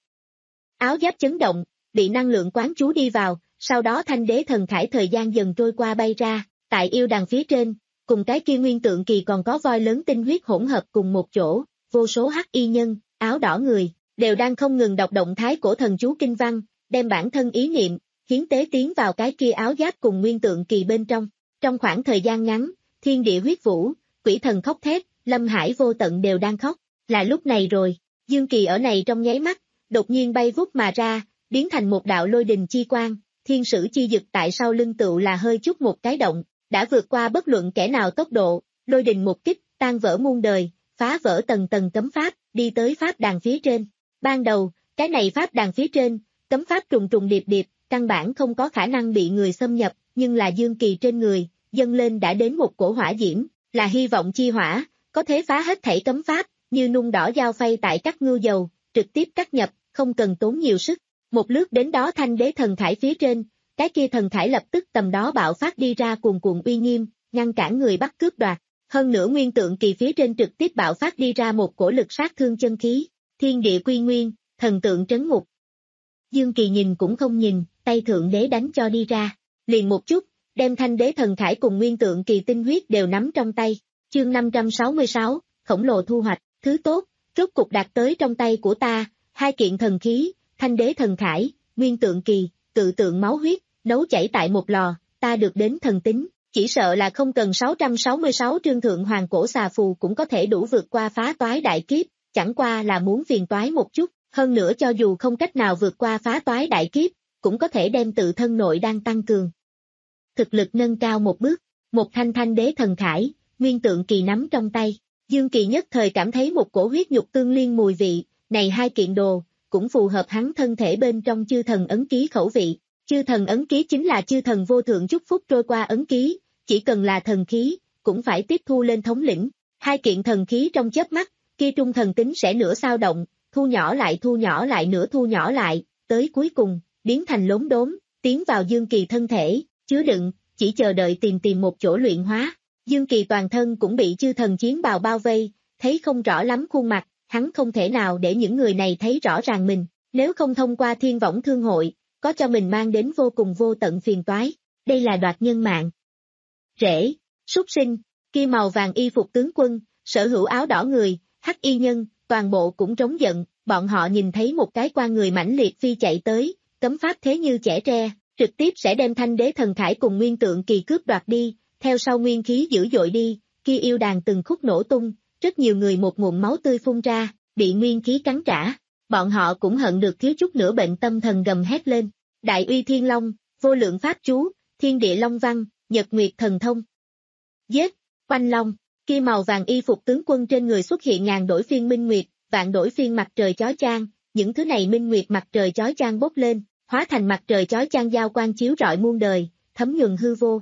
Áo giáp chấn động, bị năng lượng quán chú đi vào, sau đó thanh đế thần khải thời gian dần trôi qua bay ra, tại yêu đàn phía trên, cùng cái kia nguyên tượng kỳ còn có voi lớn tinh huyết hỗn hợp cùng một chỗ, vô số hắc y nhân, áo đỏ người, đều đang không ngừng đọc động thái cổ thần chú kinh văn, đem bản thân ý niệm, hiến tế tiến vào cái kia áo giáp cùng nguyên tượng kỳ bên trong. Trong khoảng thời gian ngắn, thiên địa huyết vũ, quỷ thần khóc thét, Lâm Hải vô tận đều đang khóc, là lúc này rồi, Dương Kỳ ở này trong nháy mắt, đột nhiên bay vút mà ra, biến thành một đạo lôi đình chi quang, thiên sử chi dực tại sau lưng tựu là hơi chút một cái động, đã vượt qua bất luận kẻ nào tốc độ, lôi đình một kích, tan vỡ muôn đời, phá vỡ tầng tầng cấm pháp, đi tới pháp đàn phía trên. Ban đầu, cái này pháp đàn phía trên, cấm pháp trùng trùng điệp điệp, căn bản không có khả năng bị người xâm nhập, nhưng là Dương Kỳ trên người, dâng lên đã đến một cổ hỏa diễm, là hy vọng chi hỏa, có thể phá hết thảy cấm pháp, như nung đỏ dao phay tại các ngưu dầu, trực tiếp cắt nhập, không cần tốn nhiều sức. Một lướt đến đó thanh đế thần khải phía trên, cái kia thần khải lập tức tầm đó bạo phát đi ra cuồn cuộn uy nghiêm, ngăn cản người bắt cướp đoạt. Hơn nữa nguyên tượng kỳ phía trên trực tiếp bạo phát đi ra một cổ lực sát thương chân khí, thiên địa quy nguyên, thần tượng trấn ngục. Dương Kỳ nhìn cũng không nhìn, tay thượng đế đánh cho đi ra, liền một chút, đem thanh đế thần khải cùng nguyên tượng kỳ tinh huyết đều nắm trong tay. Chương năm trăm sáu mươi sáu, khổng lồ thu hoạch, thứ tốt, rốt cục đạt tới trong tay của ta, hai kiện thần khí, thanh đế thần khải, nguyên tượng kỳ, tự tượng máu huyết, nấu chảy tại một lò, ta được đến thần tính, chỉ sợ là không cần sáu trăm sáu mươi sáu trương thượng hoàng cổ xà phù cũng có thể đủ vượt qua phá toái đại kiếp, chẳng qua là muốn phiền toái một chút, hơn nữa cho dù không cách nào vượt qua phá toái đại kiếp, cũng có thể đem tự thân nội đang tăng cường. Thực lực nâng cao một bước, một thanh thanh đế thần khải, nguyên tượng kỳ nắm trong tay, Dương Kỳ nhất thời cảm thấy một cổ huyết nhục tương liên mùi vị, này hai kiện đồ, cũng phù hợp hắn thân thể bên trong chư thần ấn ký khẩu vị. Chư thần ấn ký chính là chư thần vô thượng chúc phúc trôi qua ấn ký, chỉ cần là thần khí, cũng phải tiếp thu lên thống lĩnh. Hai kiện thần khí trong chớp mắt, kia trung thần tính sẽ nửa sao động, thu nhỏ lại thu nhỏ lại nửa thu nhỏ lại, tới cuối cùng, biến thành lốm đốm, tiến vào Dương Kỳ thân thể, chứa đựng, chỉ chờ đợi tìm tìm một chỗ luyện hóa. Dương Kỳ toàn thân cũng bị chư thần chiến bào bao vây, thấy không rõ lắm khuôn mặt, hắn không thể nào để những người này thấy rõ ràng mình, nếu không thông qua thiên võng thương hội, có cho mình mang đến vô cùng vô tận phiền toái, đây là đoạt nhân mạng. Rễ, súc sinh, kia màu vàng y phục tướng quân, sở hữu áo đỏ người, hắc y nhân, toàn bộ cũng trống giận, bọn họ nhìn thấy một cái qua người mãnh liệt phi chạy tới, cấm pháp thế như chẻ tre, trực tiếp sẽ đem thanh đế thần khải cùng nguyên tượng kỳ cướp đoạt đi, theo sau nguyên khí dữ dội đi, kia yêu đàn từng khúc nổ tung, rất nhiều người một nguồn máu tươi phun ra, bị nguyên khí cắn trả, bọn họ cũng hận được thiếu chút nữa bệnh tâm thần gầm hét lên. Đại uy thiên long, vô lượng pháp chú, thiên địa long văn, nhật nguyệt thần thông. Giết, quanh long, kia màu vàng y phục tướng quân trên người xuất hiện ngàn đổi phiên minh nguyệt, vạn đổi phiên mặt trời chói chang, những thứ này minh nguyệt mặt trời chói chang bốc lên, hóa thành mặt trời chói chang giao quang chiếu rọi muôn đời, thấm nhuần hư vô.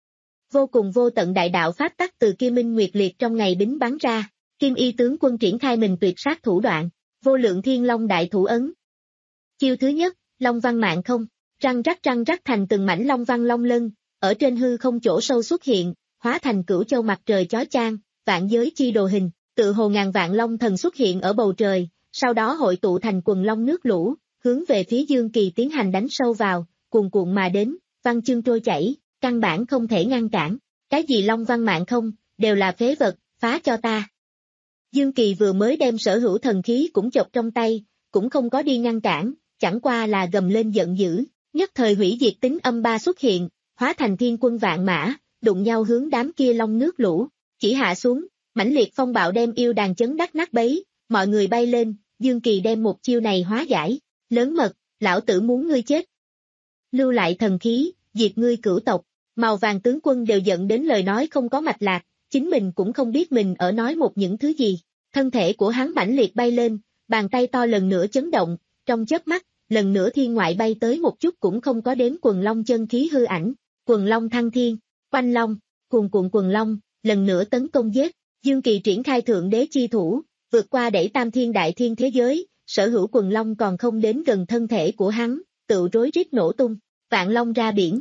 Vô cùng vô tận đại đạo pháp tắc từ kia minh nguyệt liệt trong ngày bính bắn ra, kim y tướng quân triển khai mình tuyệt sát thủ đoạn, vô lượng thiên long đại thủ ấn. Chiêu thứ nhất, long văn mạng không, răng rắc răng rắc thành từng mảnh long văn long lân, ở trên hư không chỗ sâu xuất hiện, hóa thành cửu châu mặt trời chói chang, vạn giới chi đồ hình, tự hồ ngàn vạn long thần xuất hiện ở bầu trời, sau đó hội tụ thành quần long nước lũ, hướng về phía Dương Kỳ tiến hành đánh sâu vào, cuồn cuộn mà đến, văn chương trôi chảy, căn bản không thể ngăn cản. Cái gì long văn mạng không, đều là phế vật, phá cho ta. Dương Kỳ vừa mới đem sở hữu thần khí cũng chộp trong tay, cũng không có đi ngăn cản, chẳng qua là gầm lên giận dữ, nhất thời hủy diệt tính âm ba xuất hiện, hóa thành thiên quân vạn mã, đụng nhau hướng đám kia long nước lũ, chỉ hạ xuống, mãnh liệt phong bạo đem yêu đàn chấn đắc nát bấy, mọi người bay lên, Dương Kỳ đem một chiêu này hóa giải, lớn mật, lão tử muốn ngươi chết. Lưu lại thần khí, diệt ngươi cửu tộc, màu vàng tướng quân đều giận đến lời nói không có mạch lạc, chính mình cũng không biết mình ở nói một những thứ gì, thân thể của hắn mãnh liệt bay lên, bàn tay to lần nữa chấn động, trong chớp mắt, lần nữa thiên ngoại bay tới một chút cũng không có đến quần long chân khí hư ảnh, quần long thăng thiên, quanh long, cuồn cuộn quần long, lần nữa tấn công giết, Dương Kỳ triển khai thượng đế chi thủ, vượt qua đẩy tam thiên đại thiên thế giới, sở hữu quần long còn không đến gần thân thể của hắn, tự rối rít nổ tung, vạn long ra biển.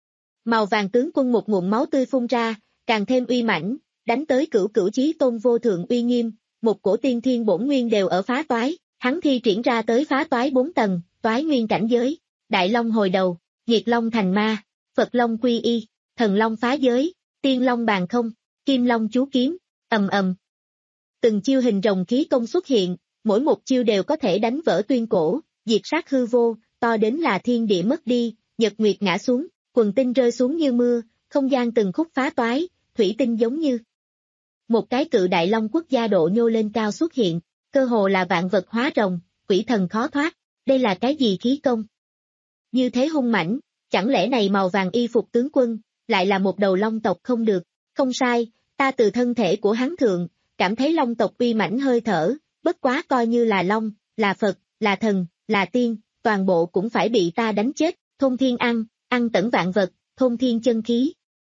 Màu vàng tướng quân một ngụm máu tươi phun ra, càng thêm uy mãnh, đánh tới cửu cửu chí tôn vô thượng uy nghiêm, một cổ tiên thiên bổn nguyên đều ở phá toái, hắn thi triển ra tới phá toái bốn tầng, toái nguyên cảnh giới, đại long hồi đầu, nhiệt long thành ma, Phật long quy y, thần long phá giới, tiên long bàn không, kim long chú kiếm, ầm ầm. Từng chiêu hình rồng khí công xuất hiện, mỗi một chiêu đều có thể đánh vỡ tuyên cổ, diệt sát hư vô, to đến là thiên địa mất đi, nhật nguyệt ngã xuống, quần tinh rơi xuống như mưa, không gian từng khúc phá toái, thủy tinh giống như một cái cự đại long quốc gia độ nhô lên cao xuất hiện, cơ hồ là vạn vật hóa rồng, quỷ thần khó thoát, đây là cái gì khí công? Như thế hung mãnh, chẳng lẽ này màu vàng y phục tướng quân, lại là một đầu long tộc không được, không sai, ta từ thân thể của hắn thượng, cảm thấy long tộc uy mãnh hơi thở, bất quá coi như là long, là Phật, là thần, là tiên, toàn bộ cũng phải bị ta đánh chết, thôn thiên ăn, ăn tẩn vạn vật, thôn thiên chân khí.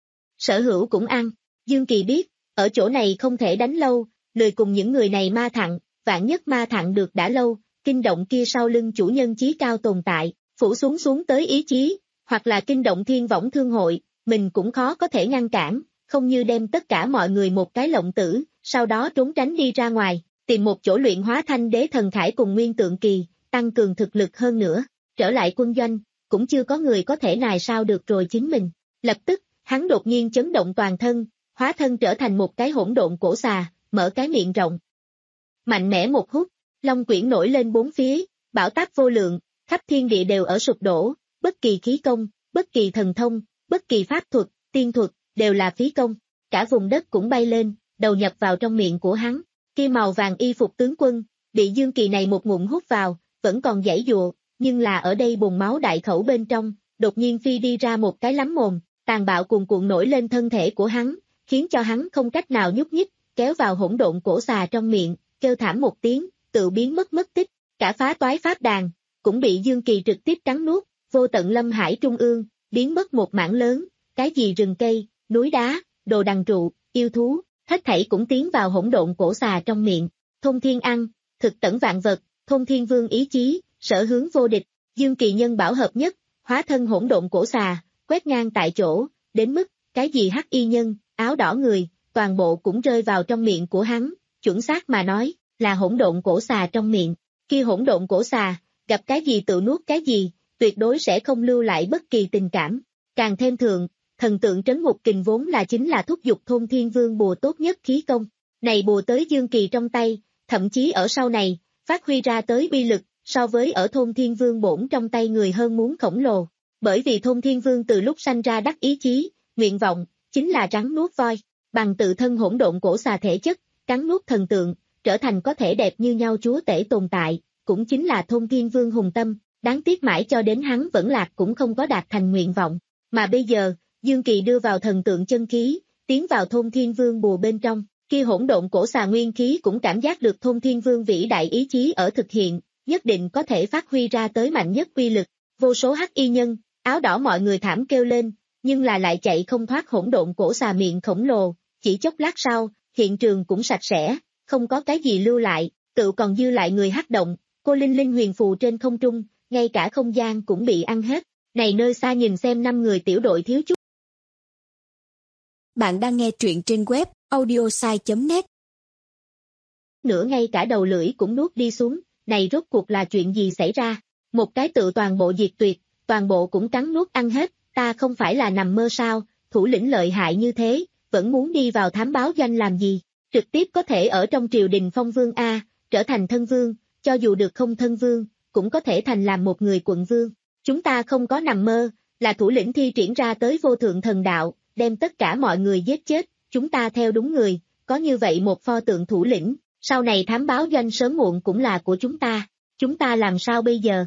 Sở hữu cũng ăn, Dương Kỳ biết, ở chỗ này không thể đánh lâu, lười cùng những người này ma thặn, vạn nhất ma thặn được đã lâu, kinh động kia sau lưng chủ nhân chí cao tồn tại, phủ xuống xuống tới ý chí, hoặc là kinh động thiên võng thương hội, mình cũng khó có thể ngăn cản, không như đem tất cả mọi người một cái lộng tử, sau đó trốn tránh đi ra ngoài, tìm một chỗ luyện hóa thanh đế thần khải cùng nguyên tượng kỳ, tăng cường thực lực hơn nữa, trở lại quân doanh, cũng chưa có người có thể nài sao được rồi chính mình. Lập tức, hắn đột nhiên chấn động toàn thân, hóa thân trở thành một cái hỗn độn cổ xà, mở cái miệng rộng. Mạnh mẽ một hút, long quyển nổi lên bốn phía, bão táp vô lượng, khắp thiên địa đều ở sụp đổ, bất kỳ khí công, bất kỳ thần thông, bất kỳ pháp thuật, tiên thuật, đều là phí công, cả vùng đất cũng bay lên, đầu nhập vào trong miệng của hắn, kia màu vàng y phục tướng quân, bị Dương Kỳ này một ngụm hút vào, vẫn còn giãy giụa, nhưng là ở đây bùng máu đại khẩu bên trong, đột nhiên phi đi ra một cái lắm mồm, tàn bạo cuồn cuộn nổi lên thân thể của hắn, khiến cho hắn không cách nào nhúc nhích, kéo vào hỗn độn cổ xà trong miệng, kêu thảm một tiếng, tự biến mất mất tích, cả phá toái pháp đàn, cũng bị Dương Kỳ trực tiếp cắn nuốt, vô tận lâm hải trung ương, biến mất một mảng lớn, cái gì rừng cây, núi đá, đồ đằng trụ, yêu thú, hết thảy cũng tiến vào hỗn độn cổ xà trong miệng, thôn thiên ăn, thực tẩn vạn vật, thôn thiên vương ý chí, sở hướng vô địch, Dương Kỳ nhân bảo hợp nhất, hóa thân hỗn độn cổ xà, quét ngang tại chỗ, đến mức, cái gì hắc y nhân, áo đỏ người, toàn bộ cũng rơi vào trong miệng của hắn, chuẩn xác mà nói, là hỗn độn cổ xà trong miệng, kia hỗn độn cổ xà, gặp cái gì tự nuốt cái gì, tuyệt đối sẽ không lưu lại bất kỳ tình cảm, càng thêm thường, thần tượng trấn ngục kình vốn là chính là thúc giục thôn thiên vương bùa tốt nhất khí công, này bùa tới Dương Kỳ trong tay, thậm chí ở sau này, phát huy ra tới uy lực, so với ở thôn thiên vương bổn trong tay người hơn muốn khổng lồ, bởi vì thôn thiên vương từ lúc sanh ra đắc ý chí, nguyện vọng, chính là rắn nuốt voi, bằng tự thân hỗn độn cổ xà thể chất, cắn nuốt thần tượng, trở thành có thể đẹp như nhau chúa tể tồn tại, cũng chính là thôn thiên vương hùng tâm, đáng tiếc mãi cho đến hắn vẫn lạc cũng không có đạt thành nguyện vọng, mà bây giờ, Dương Kỳ đưa vào thần tượng chân khí, tiến vào thôn thiên vương bùa bên trong, kia hỗn độn cổ xà nguyên khí cũng cảm giác được thôn thiên vương vĩ đại ý chí ở thực hiện, nhất định có thể phát huy ra tới mạnh nhất uy lực, vô số hắc y nhân, áo đỏ mọi người thảm kêu lên, nhưng là lại chạy không thoát hỗn độn cổ xà miệng khổng lồ, chỉ chốc lát sau, hiện trường cũng sạch sẽ, không có cái gì lưu lại, tự còn dư lại người hắc động, cô Linh Linh huyền phù trên không trung, ngay cả không gian cũng bị ăn hết, này nơi xa nhìn xem năm người tiểu đội thiếu chút. Bạn đang nghe truyện trên web audiosai chấm net. Nửa ngay cả đầu lưỡi cũng nuốt đi xuống, này rốt cuộc là chuyện gì xảy ra, một cái tự toàn bộ diệt tuyệt, toàn bộ cũng cắn nuốt ăn hết, ta không phải là nằm mơ sao, thủ lĩnh lợi hại như thế, vẫn muốn đi vào thám báo doanh làm gì, trực tiếp có thể ở trong triều đình phong vương A, trở thành thân vương, cho dù được không thân vương, cũng có thể thành làm một người quận vương. Chúng ta không có nằm mơ, là thủ lĩnh thi triển ra tới vô thượng thần đạo, đem tất cả mọi người giết chết, chúng ta theo đúng người, có như vậy một pho tượng thủ lĩnh, sau này thám báo doanh sớm muộn cũng là của chúng ta, chúng ta làm sao bây giờ?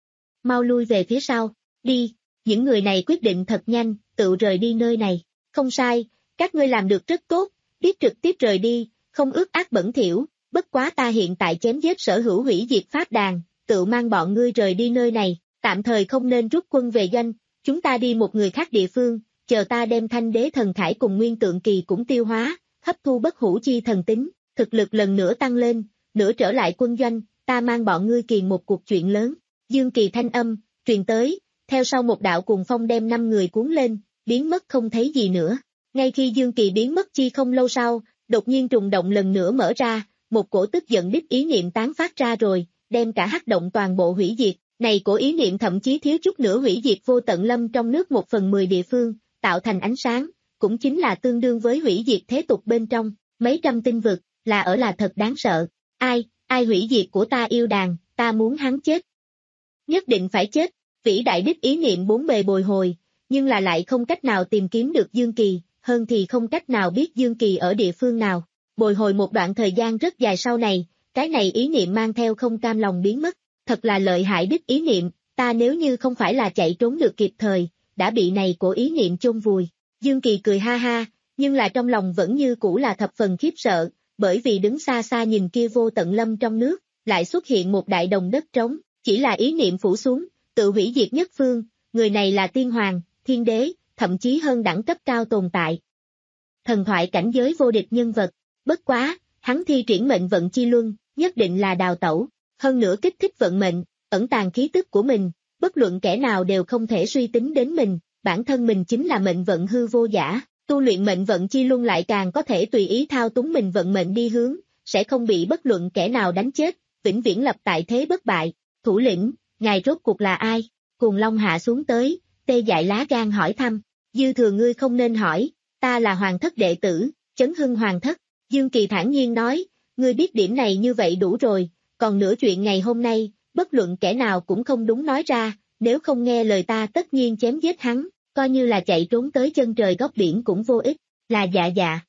Mau lui về phía sau, đi, những người này quyết định thật nhanh, tự rời đi nơi này, không sai, các ngươi làm được rất tốt, biết trực tiếp rời đi, không ước ác bẩn thỉu, bất quá ta hiện tại chém giết sở hữu hủy diệt pháp đàn, tự mang bọn ngươi rời đi nơi này, tạm thời không nên rút quân về doanh, chúng ta đi một người khác địa phương, chờ ta đem thanh đế thần khải cùng nguyên tượng kỳ cũng tiêu hóa, hấp thu bất hủ chi thần tính, thực lực lần nữa tăng lên, nữa trở lại quân doanh, ta mang bọn ngươi kiền một cuộc chuyện lớn. Dương Kỳ thanh âm, truyền tới, theo sau một đạo cuồng phong đem năm người cuốn lên, biến mất không thấy gì nữa. Ngay khi Dương Kỳ biến mất chi không lâu sau, đột nhiên trùng động lần nữa mở ra, một cổ tức giận đích ý niệm tán phát ra rồi, đem cả hắc động toàn bộ hủy diệt. Này cổ ý niệm thậm chí thiếu chút nữa hủy diệt vô tận lâm trong nước một phần mười địa phương, tạo thành ánh sáng, cũng chính là tương đương với hủy diệt thế tục bên trong, mấy trăm tinh vực, là ở là thật đáng sợ. Ai, ai hủy diệt của ta yêu đàn, ta muốn hắn chết. Nhất định phải chết, vĩ đại đích ý niệm bốn bề bồi hồi, nhưng là lại không cách nào tìm kiếm được Dương Kỳ, hơn thì không cách nào biết Dương Kỳ ở địa phương nào. Bồi hồi một đoạn thời gian rất dài sau này, cái này ý niệm mang theo không cam lòng biến mất, thật là lợi hại đích ý niệm, ta nếu như không phải là chạy trốn được kịp thời, đã bị này của ý niệm chôn vùi. Dương Kỳ cười ha ha, nhưng là trong lòng vẫn như cũ là thập phần khiếp sợ, bởi vì đứng xa xa nhìn kia vô tận lâm trong nước, lại xuất hiện một đại đồng đất trống, chỉ là ý niệm phủ xuống, tự hủy diệt nhất phương, người này là tiên hoàng, thiên đế, thậm chí hơn đẳng cấp cao tồn tại. Thần thoại cảnh giới vô địch nhân vật, bất quá, hắn thi triển mệnh vận chi luân, nhất định là đào tẩu, hơn nữa kích thích vận mệnh, ẩn tàng khí tức của mình, bất luận kẻ nào đều không thể suy tính đến mình, bản thân mình chính là mệnh vận hư vô giả, tu luyện mệnh vận chi luân lại càng có thể tùy ý thao túng mình vận mệnh đi hướng, sẽ không bị bất luận kẻ nào đánh chết, vĩnh viễn lập tại thế bất bại. Thủ lĩnh, ngài rốt cuộc là ai? Cuồng Long hạ xuống tới, tê dại lá gan hỏi thăm, dư thừa ngươi không nên hỏi, ta là hoàng thất đệ tử, Chấn Hưng hoàng thất. Dương Kỳ thản nhiên nói, ngươi biết điểm này như vậy đủ rồi, còn nửa chuyện ngày hôm nay, bất luận kẻ nào cũng không đúng nói ra, nếu không nghe lời ta tất nhiên chém giết hắn, coi như là chạy trốn tới chân trời góc biển cũng vô ích, là dạ dạ.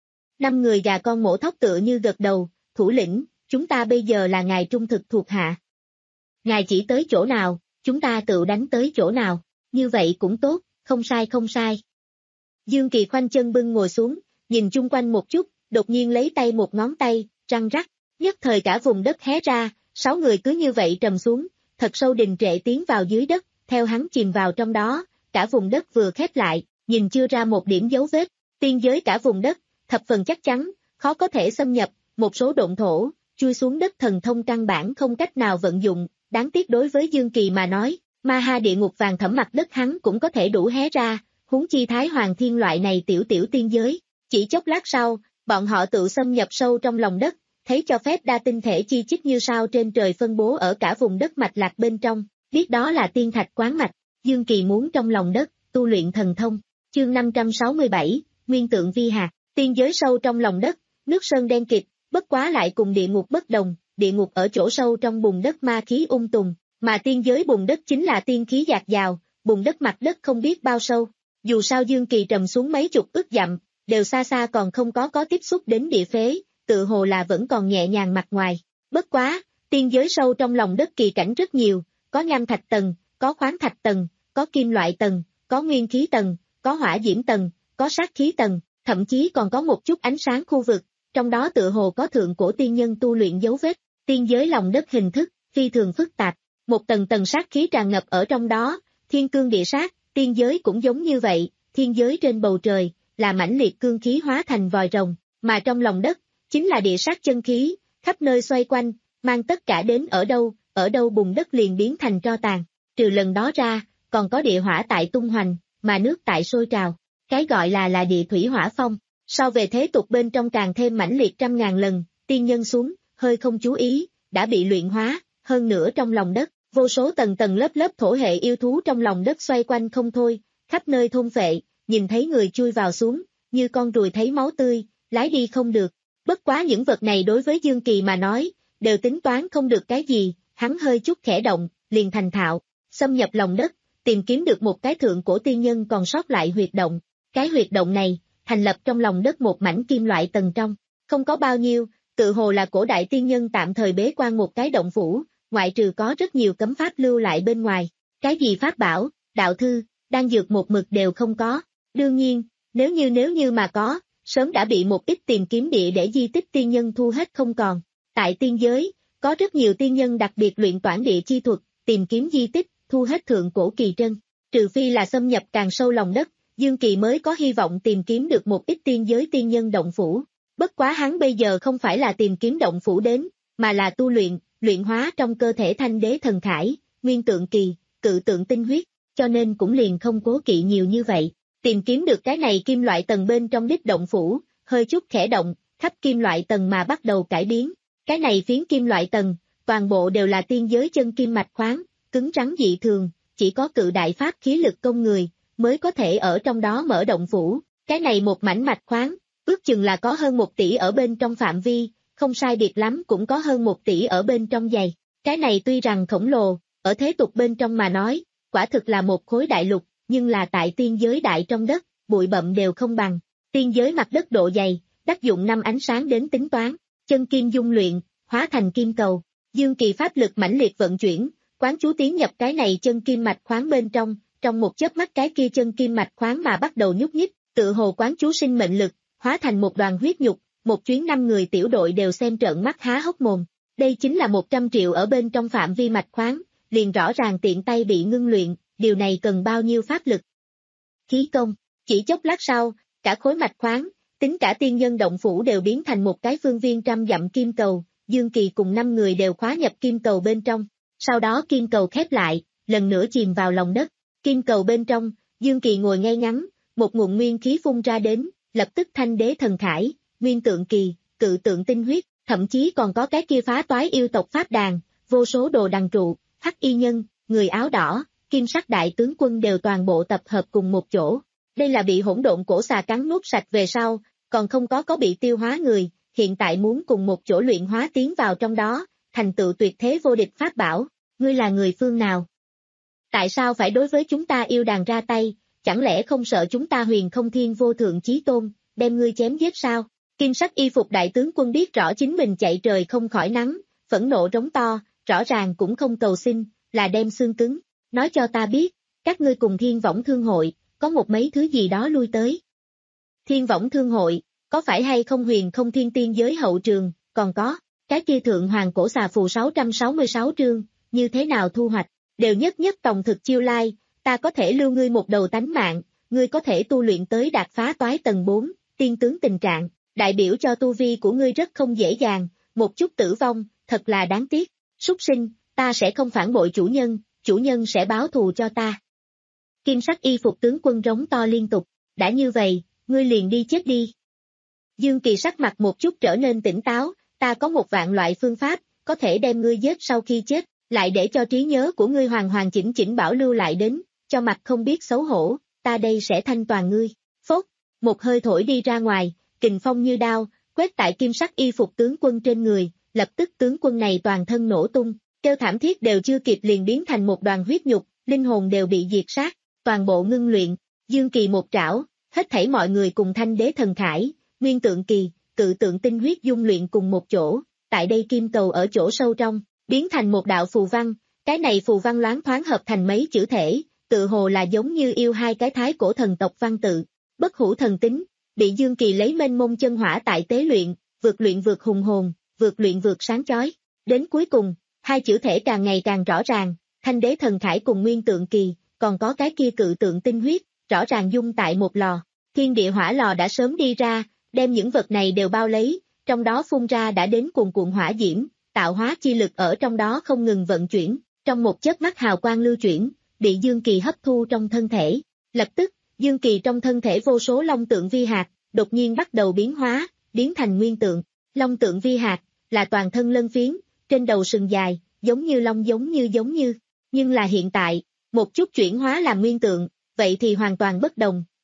Năm người gà con mổ thóc tựa như gật đầu, thủ lĩnh, chúng ta bây giờ là ngài trung thực thuộc hạ. Ngài chỉ tới chỗ nào, chúng ta tự đánh tới chỗ nào, như vậy cũng tốt, không sai không sai. Dương Kỳ khoanh chân bưng ngồi xuống, nhìn chung quanh một chút, đột nhiên lấy tay một ngón tay, răng rắc, nhất thời cả vùng đất hé ra, sáu người cứ như vậy trầm xuống, thật sâu đình trệ tiến vào dưới đất, theo hắn chìm vào trong đó, cả vùng đất vừa khép lại, nhìn chưa ra một điểm dấu vết, tiên giới cả vùng đất, thập phần chắc chắn, khó có thể xâm nhập, một số độn thổ, chui xuống đất thần thông căn bản không cách nào vận dụng, đáng tiếc đối với Dương Kỳ mà nói, ma ha địa ngục vàng thẫm mặt đất hắn cũng có thể đủ hé ra, huống chi Thái Hoàng Thiên loại này tiểu tiểu tiên giới, chỉ chốc lát sau, bọn họ tự xâm nhập sâu trong lòng đất, thấy cho phép đa tinh thể chi chít như sao trên trời phân bố ở cả vùng đất mạch lạc bên trong, biết đó là tiên thạch quán mạch, Dương Kỳ muốn trong lòng đất, tu luyện thần thông, chương năm trăm sáu mươi bảy, nguyên tượng vi hạt, tiên giới sâu trong lòng đất, nước sơn đen kịt, bất quá lại cùng địa ngục bất đồng, địa ngục ở chỗ sâu trong bùn đất ma khí ung tùm, mà tiên giới bùn đất chính là tiên khí dạt dào, bùn đất mặt đất không biết bao sâu, dù sao Dương Kỳ trầm xuống mấy chục ức dặm, đều xa xa còn không có có tiếp xúc đến địa phế, tự hồ là vẫn còn nhẹ nhàng mặt ngoài. Bất quá, tiên giới sâu trong lòng đất kỳ cảnh rất nhiều, có nham thạch tầng, có khoáng thạch tầng, có kim loại tầng, có nguyên khí tầng, có hỏa diễm tầng, có sát khí tầng, thậm chí còn có một chút ánh sáng khu vực, trong đó tự hồ có thượng cổ tiên nhân tu luyện dấu vết. Tiên giới lòng đất hình thức, phi thường phức tạp, một tầng tầng sát khí tràn ngập ở trong đó, thiên cương địa sát, tiên giới cũng giống như vậy, thiên giới trên bầu trời, là mãnh liệt cương khí hóa thành vòi rồng, mà trong lòng đất, chính là địa sát chân khí, khắp nơi xoay quanh, mang tất cả đến ở đâu, ở đâu bùn đất liền biến thành tro tàn, trừ lần đó ra, còn có địa hỏa tại tung hoành, mà nước tại sôi trào, cái gọi là là địa thủy hỏa phong, so về thế tục bên trong càng thêm mãnh liệt trăm ngàn lần, tiên nhân xuống, hơi không chú ý, đã bị luyện hóa, hơn nữa trong lòng đất, vô số tầng tầng lớp lớp thổ hệ yêu thú trong lòng đất xoay quanh không thôi, khắp nơi thôn phệ, nhìn thấy người chui vào xuống, như con ruồi thấy máu tươi, lái đi không được. Bất quá những vật này đối với Dương Kỳ mà nói, đều tính toán không được cái gì, hắn hơi chút khẽ động, liền thành thạo, xâm nhập lòng đất, tìm kiếm được một cái thượng cổ tiên nhân còn sót lại huyệt động. Cái huyệt động này, thành lập trong lòng đất một mảnh kim loại tầng trong, không có bao nhiêu, tự hồ là cổ đại tiên nhân tạm thời bế quan một cái động phủ, ngoại trừ có rất nhiều cấm pháp lưu lại bên ngoài, cái gì pháp bảo, đạo thư, đan dược một mực đều không có. Đương nhiên, nếu như nếu như mà có, sớm đã bị một ít tìm kiếm địa để di tích tiên nhân thu hết không còn. Tại tiên giới, có rất nhiều tiên nhân đặc biệt luyện toản địa chi thuật, tìm kiếm di tích, thu hết thượng cổ kỳ trân. Trừ phi là xâm nhập càng sâu lòng đất, Dương Kỳ mới có hy vọng tìm kiếm được một ít tiên giới tiên nhân động phủ. Bất quá hắn bây giờ không phải là tìm kiếm động phủ đến, mà là tu luyện, luyện hóa trong cơ thể thanh đế thần khải, nguyên tượng kỳ, cự tượng tinh huyết, cho nên cũng liền không cố kỵ nhiều như vậy. Tìm kiếm được cái này kim loại tầng bên trong đích động phủ, hơi chút khẽ động, khắp kim loại tầng mà bắt đầu cải biến. Cái này phiến kim loại tầng, toàn bộ đều là tiên giới chân kim mạch khoáng, cứng rắn dị thường, chỉ có cự đại pháp khí lực công người, mới có thể ở trong đó mở động phủ. Cái này một mảnh mạch khoáng, ước chừng là có hơn một tỷ ở bên trong phạm vi, không sai biệt lắm cũng có hơn một tỷ ở bên trong dày. Cái này tuy rằng khổng lồ, ở thế tục bên trong mà nói, quả thực là một khối đại lục, nhưng là tại tiên giới đại trong đất, bụi bậm đều không bằng. Tiên giới mặt đất độ dày, đắc dụng năm ánh sáng đến tính toán, chân kim dung luyện, hóa thành kim cầu. Dương Kỳ pháp lực mãnh liệt vận chuyển, quán chú tiến nhập cái này chân kim mạch khoáng bên trong, trong một chớp mắt cái kia chân kim mạch khoáng mà bắt đầu nhúc nhích, tự hồ quán chú sinh mệnh lực, hóa thành một đoàn huyết nhục, một chuyến năm người tiểu đội đều xem trợn mắt há hốc mồm. Đây chính là một trăm triệu ở bên trong phạm vi mạch khoáng, liền rõ ràng tiện tay bị ngưng luyện, điều này cần bao nhiêu pháp lực. Khí công, chỉ chốc lát sau, cả khối mạch khoáng, tính cả tiên nhân động phủ đều biến thành một cái phương viên trăm dặm kim cầu, Dương Kỳ cùng năm người đều khóa nhập kim cầu bên trong, sau đó kim cầu khép lại, lần nữa chìm vào lòng đất. Kim cầu bên trong, Dương Kỳ ngồi ngay ngắn, một nguồn nguyên khí phun ra đến, lập tức thanh đế thần khải, nguyên tượng kỳ, cự tượng tinh huyết, thậm chí còn có cái kia phá toái yêu tộc pháp đàn, vô số đồ đằng trụ, hắc y nhân, người áo đỏ, kim sắc đại tướng quân đều toàn bộ tập hợp cùng một chỗ. Đây là bị hỗn độn cổ xà cắn nuốt sạch về sau, còn không có có bị tiêu hóa người, hiện tại muốn cùng một chỗ luyện hóa tiến vào trong đó, thành tựu tuyệt thế vô địch pháp bảo. Ngươi là người phương nào? Tại sao phải đối với chúng ta yêu đàn ra tay, chẳng lẽ không sợ chúng ta huyền không thiên vô thượng chí tôn, đem ngươi chém giết sao? Kim sắc y phục đại tướng quân biết rõ chính mình chạy trời không khỏi nắng, phẫn nộ rống to, rõ ràng cũng không cầu xin, là đem xương cứng, nói cho ta biết, các ngươi cùng Thiên Võng Thương Hội, có một mấy thứ gì đó lui tới. Thiên Võng Thương Hội, có phải hay không huyền không thiên tiên giới hậu trường, còn có, cái kia thượng hoàng cổ xà phù sáu trăm sáu mươi sáu trương, như thế nào thu hoạch, đều nhất nhất tổng thực chiêu lai, ta có thể lưu ngươi một đầu tánh mạng, ngươi có thể tu luyện tới đạt phá toái tầng bốn, tiên tướng tình trạng, đại biểu cho tu vi của ngươi rất không dễ dàng, một chút tử vong, thật là đáng tiếc, súc sinh, ta sẽ không phản bội chủ nhân, chủ nhân sẽ báo thù cho ta. Kim sắc y phục tướng quân rống to liên tục, đã như vậy, ngươi liền đi chết đi. Dương Kỳ sắc mặt một chút trở nên tỉnh táo, ta có một vạn loại phương pháp, có thể đem ngươi giết sau khi chết, lại để cho trí nhớ của ngươi hoàn hoàn chỉnh chỉnh bảo lưu lại đến, cho mặt không biết xấu hổ, ta đây sẽ thanh toàn ngươi. Phốt, một hơi thổi đi ra ngoài, kình phong như đao, quét tại kim sắc y phục tướng quân trên người, lập tức tướng quân này toàn thân nổ tung, kêu thảm thiết đều chưa kịp liền biến thành một đoàn huyết nhục, linh hồn đều bị diệt sát, toàn bộ ngưng luyện. Dương Kỳ một trảo, hết thảy mọi người cùng thanh đế thần khải, nguyên tượng kỳ, cự tượng tinh huyết dung luyện cùng một chỗ, tại đây kim cầu ở chỗ sâu trong, biến thành một đạo phù văn, cái này phù văn loáng thoáng hợp thành mấy chữ thể, tự hồ là giống như yêu hai cái thái cổ thần tộc văn tự, bất hủ thần tính, bị Dương Kỳ lấy mênh mông chân hỏa tại tế luyện, vượt luyện vượt hùng hồn, vượt luyện vượt sáng chói, đến cuối cùng, hai chữ thể càng ngày càng rõ ràng, thanh đế thần khải cùng nguyên tượng kỳ, còn có cái kia cự tượng tinh huyết, rõ ràng dung tại một lò, thiên địa hỏa lò đã sớm đi ra, đem những vật này đều bao lấy, trong đó phun ra đã đến cuồn cuộn hỏa diễm, tạo hóa chi lực ở trong đó không ngừng vận chuyển, trong một chớp mắt hào quang lưu chuyển, bị Dương Kỳ hấp thu trong thân thể. Lập tức, Dương Kỳ trong thân thể vô số long tượng vi hạt, đột nhiên bắt đầu biến hóa, biến thành nguyên tượng. Long tượng vi hạt, là toàn thân lân phiến, trên đầu sừng dài, giống như long giống như giống như. Nhưng là hiện tại, một chút chuyển hóa làm nguyên tượng, vậy thì hoàn toàn bất đồng,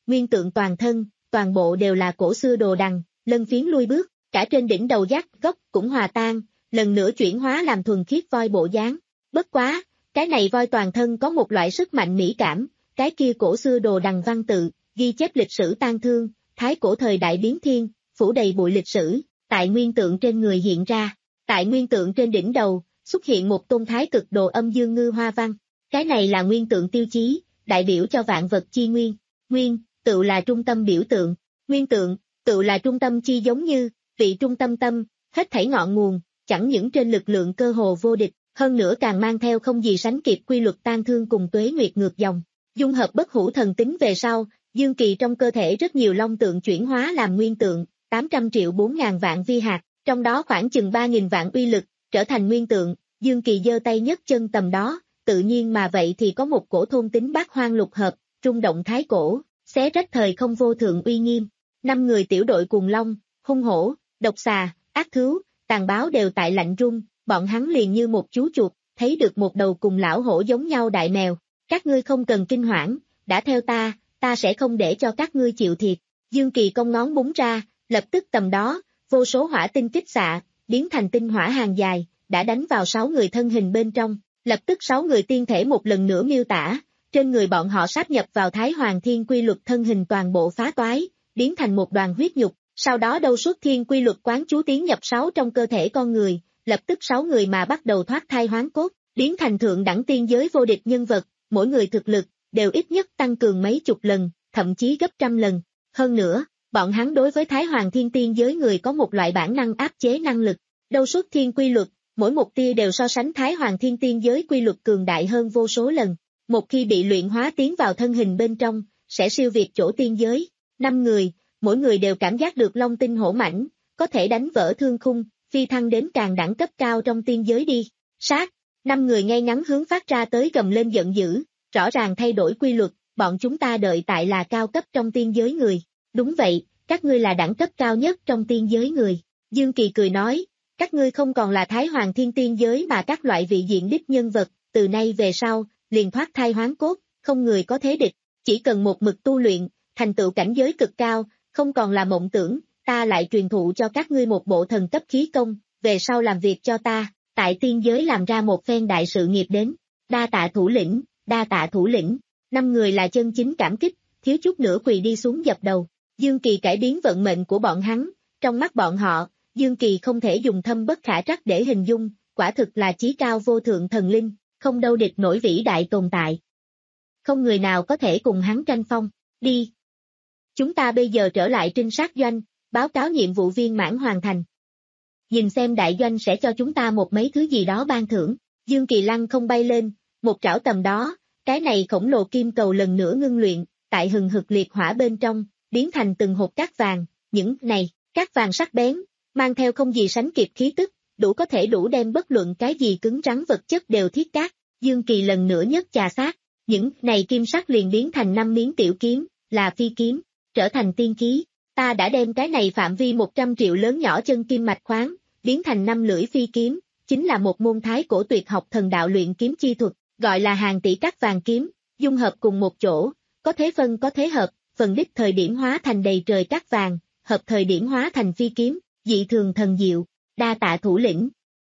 nguyên tượng toàn thân, toàn bộ đều là cổ xưa đồ đằng, lân phiến lui bước, cả trên đỉnh đầu giác gốc cũng hòa tan, lần nữa chuyển hóa làm thuần khiết voi bộ dáng. Bất quá, cái này voi toàn thân có một loại sức mạnh mỹ cảm, cái kia cổ xưa đồ đằng văn tự, ghi chép lịch sử tang thương, thái cổ thời đại biến thiên, phủ đầy bụi lịch sử, tại nguyên tượng trên người hiện ra. Tại nguyên tượng trên đỉnh đầu, xuất hiện một tôn thái cực đồ âm dương ngư hoa văn. Cái này là nguyên tượng tiêu chí, đại biểu cho vạn vật chi nguyên. Nguyên, tự là trung tâm biểu tượng. Nguyên tượng, tự là trung tâm chi giống như, vị trung tâm tâm, hết thảy ngọn nguồn, chẳng những trên lực lượng cơ hồ vô địch, hơn nữa càng mang theo không gì sánh kịp quy luật tan thương cùng tuế nguyệt ngược dòng. Dung hợp bất hủ thần tính về sau, Dương Kỳ trong cơ thể rất nhiều long tượng chuyển hóa làm nguyên tượng, tám trăm triệu bốn ngàn vạn vi hạt, trong đó khoảng chừng ba nghìn vạn uy lực, trở thành nguyên tượng. Dương Kỳ giơ tay nhấc chân tầm đó, tự nhiên mà vậy thì có một cổ thôn tính bát hoang lục hợp, rung động thái cổ, xé rách thời không vô thượng uy nghiêm. Năm người tiểu đội cuồng long, hung hổ, độc xà, ác thú, tàn báo đều tại lạnh run, bọn hắn liền như một chú chuột, thấy được một đầu cùng lão hổ giống nhau đại mèo. Các ngươi không cần kinh hoảng, đã theo ta, ta sẽ không để cho các ngươi chịu thiệt. Dương Kỳ cong ngón búng ra, lập tức tầm đó, vô số hỏa tinh kích xạ, biến thành tinh hỏa hàng dài, đã đánh vào sáu người thân hình bên trong. Lập tức sáu người tiên thể một lần nữa miêu tả, trên người bọn họ sáp nhập vào Thái Hoàng Thiên quy luật thân hình toàn bộ phá toái, biến thành một đoàn huyết nhục, sau đó đâu suốt thiên quy luật quán chú tiến nhập sáu trong cơ thể con người, lập tức sáu người mà bắt đầu thoát thai hoán cốt, biến thành thượng đẳng tiên giới vô địch nhân vật, mỗi người thực lực, đều ít nhất tăng cường mấy chục lần, thậm chí gấp trăm lần. Hơn nữa, bọn hắn đối với Thái Hoàng Thiên tiên giới người có một loại bản năng áp chế năng lực, đâu suốt thiên quy luật, mỗi một tia đều so sánh Thái Hoàng Thiên tiên giới quy luật cường đại hơn vô số lần. Một khi bị luyện hóa tiến vào thân hình bên trong, sẽ siêu việt chỗ tiên giới. Năm người, mỗi người đều cảm giác được long tinh hổ mãnh, có thể đánh vỡ thương khung, phi thăng đến càng đẳng cấp cao trong tiên giới đi. Sát, năm người ngay ngắn hướng phát ra tới gầm lên giận dữ, rõ ràng thay đổi quy luật, bọn chúng ta đợi tại là cao cấp trong tiên giới người. Đúng vậy, các ngươi là đẳng cấp cao nhất trong tiên giới người. Dương Kỳ cười nói, các ngươi không còn là Thái Hoàng Thiên tiên giới mà các loại vị diện đích nhân vật, từ nay về sau, liền thoát thai hoán cốt, không người có thế địch, chỉ cần một mực tu luyện, thành tựu cảnh giới cực cao, không còn là mộng tưởng, ta lại truyền thụ cho các ngươi một bộ thần cấp khí công, về sau làm việc cho ta, tại tiên giới làm ra một phen đại sự nghiệp đến. Đa tạ thủ lĩnh, đa tạ thủ lĩnh. Năm người là chân chính cảm kích, thiếu chút nữa quỳ đi xuống dập đầu. Dương Kỳ cải biến vận mệnh của bọn hắn, trong mắt bọn họ, Dương Kỳ không thể dùng thâm bất khả trắc để hình dung, quả thực là chí cao vô thượng thần linh, không đâu địch nổi vĩ đại tồn tại. Không người nào có thể cùng hắn tranh phong, đi. Chúng ta bây giờ trở lại trinh sát doanh, báo cáo nhiệm vụ viên mãn hoàn thành. Nhìn xem đại doanh sẽ cho chúng ta một mấy thứ gì đó ban thưởng. Dương Kỳ lăng không bay lên, một trảo tầm đó, cái này khổng lồ kim cầu lần nữa ngưng luyện, tại hừng hực liệt hỏa bên trong, biến thành từng hột cát vàng, những này, cát vàng sắc bén, mang theo không gì sánh kịp khí tức, đủ có thể đủ đem bất luận cái gì cứng rắn vật chất đều thiết cát. Dương Kỳ lần nữa nhấc chà sát, những này kim sắc liền biến thành năm miếng tiểu kiếm, là phi kiếm, trở thành tiên khí. Ta đã đem cái này phạm vi một trăm triệu lớn nhỏ chân kim mạch khoáng, biến thành năm lưỡi phi kiếm, chính là một môn thái cổ tuyệt học thần đạo luyện kiếm chi thuật, gọi là hàng tỷ cát vàng kiếm, dung hợp cùng một chỗ, có thế phân có thế hợp, phần đích thời điểm hóa thành đầy trời cát vàng, hợp thời điểm hóa thành phi kiếm, dị thường thần diệu. Đa tạ thủ lĩnh.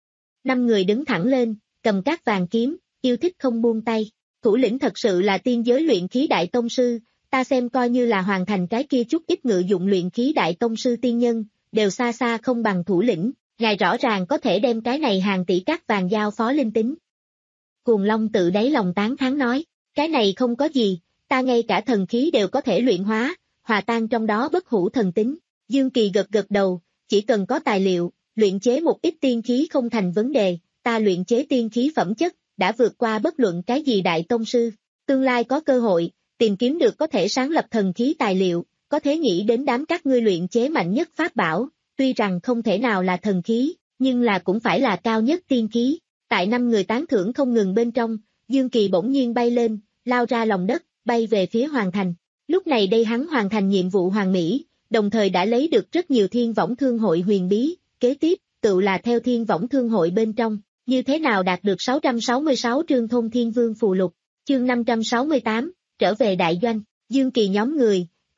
Năm người đứng thẳng lên, cầm cát vàng kiếm, yêu thích không buông tay. Thủ lĩnh thật sự là tiên giới luyện khí đại tông sư, ta xem coi như là hoàn thành cái kia chút ít ngự dụng luyện khí đại tông sư tiên nhân, đều xa xa không bằng thủ lĩnh, ngài rõ ràng có thể đem cái này hàng tỷ cát vàng giao phó linh tính. Cuồng Long tự đáy lòng tán thán nói, cái này không có gì, ta ngay cả thần khí đều có thể luyện hóa, hòa tan trong đó bất hủ thần tính. Dương Kỳ gật gật đầu, chỉ cần có tài liệu, luyện chế một ít tiên khí không thành vấn đề, ta luyện chế tiên khí phẩm chất, đã vượt qua bất luận cái gì đại tông sư. Tương lai có cơ hội, tìm kiếm được có thể sáng lập thần khí tài liệu, có thể nghĩ đến đám các ngươi luyện chế mạnh nhất pháp bảo, tuy rằng không thể nào là thần khí, nhưng là cũng phải là cao nhất tiên khí. Tại năm người tán thưởng không ngừng bên trong, Dương Kỳ bỗng nhiên bay lên, lao ra lòng đất, bay về phía Hoàng Thành. Lúc này đây hắn hoàn thành nhiệm vụ hoàn mỹ, đồng thời đã lấy được rất nhiều thiên võng thương hội huyền bí, kế tiếp, tự là theo thiên võng thương hội bên trong, như thế nào đạt được sáu trăm sáu mươi sáu trương thôn thiên vương phù lục, chương năm trăm sáu mươi tám, trở về đại doanh. Dương Kỳ nhóm người,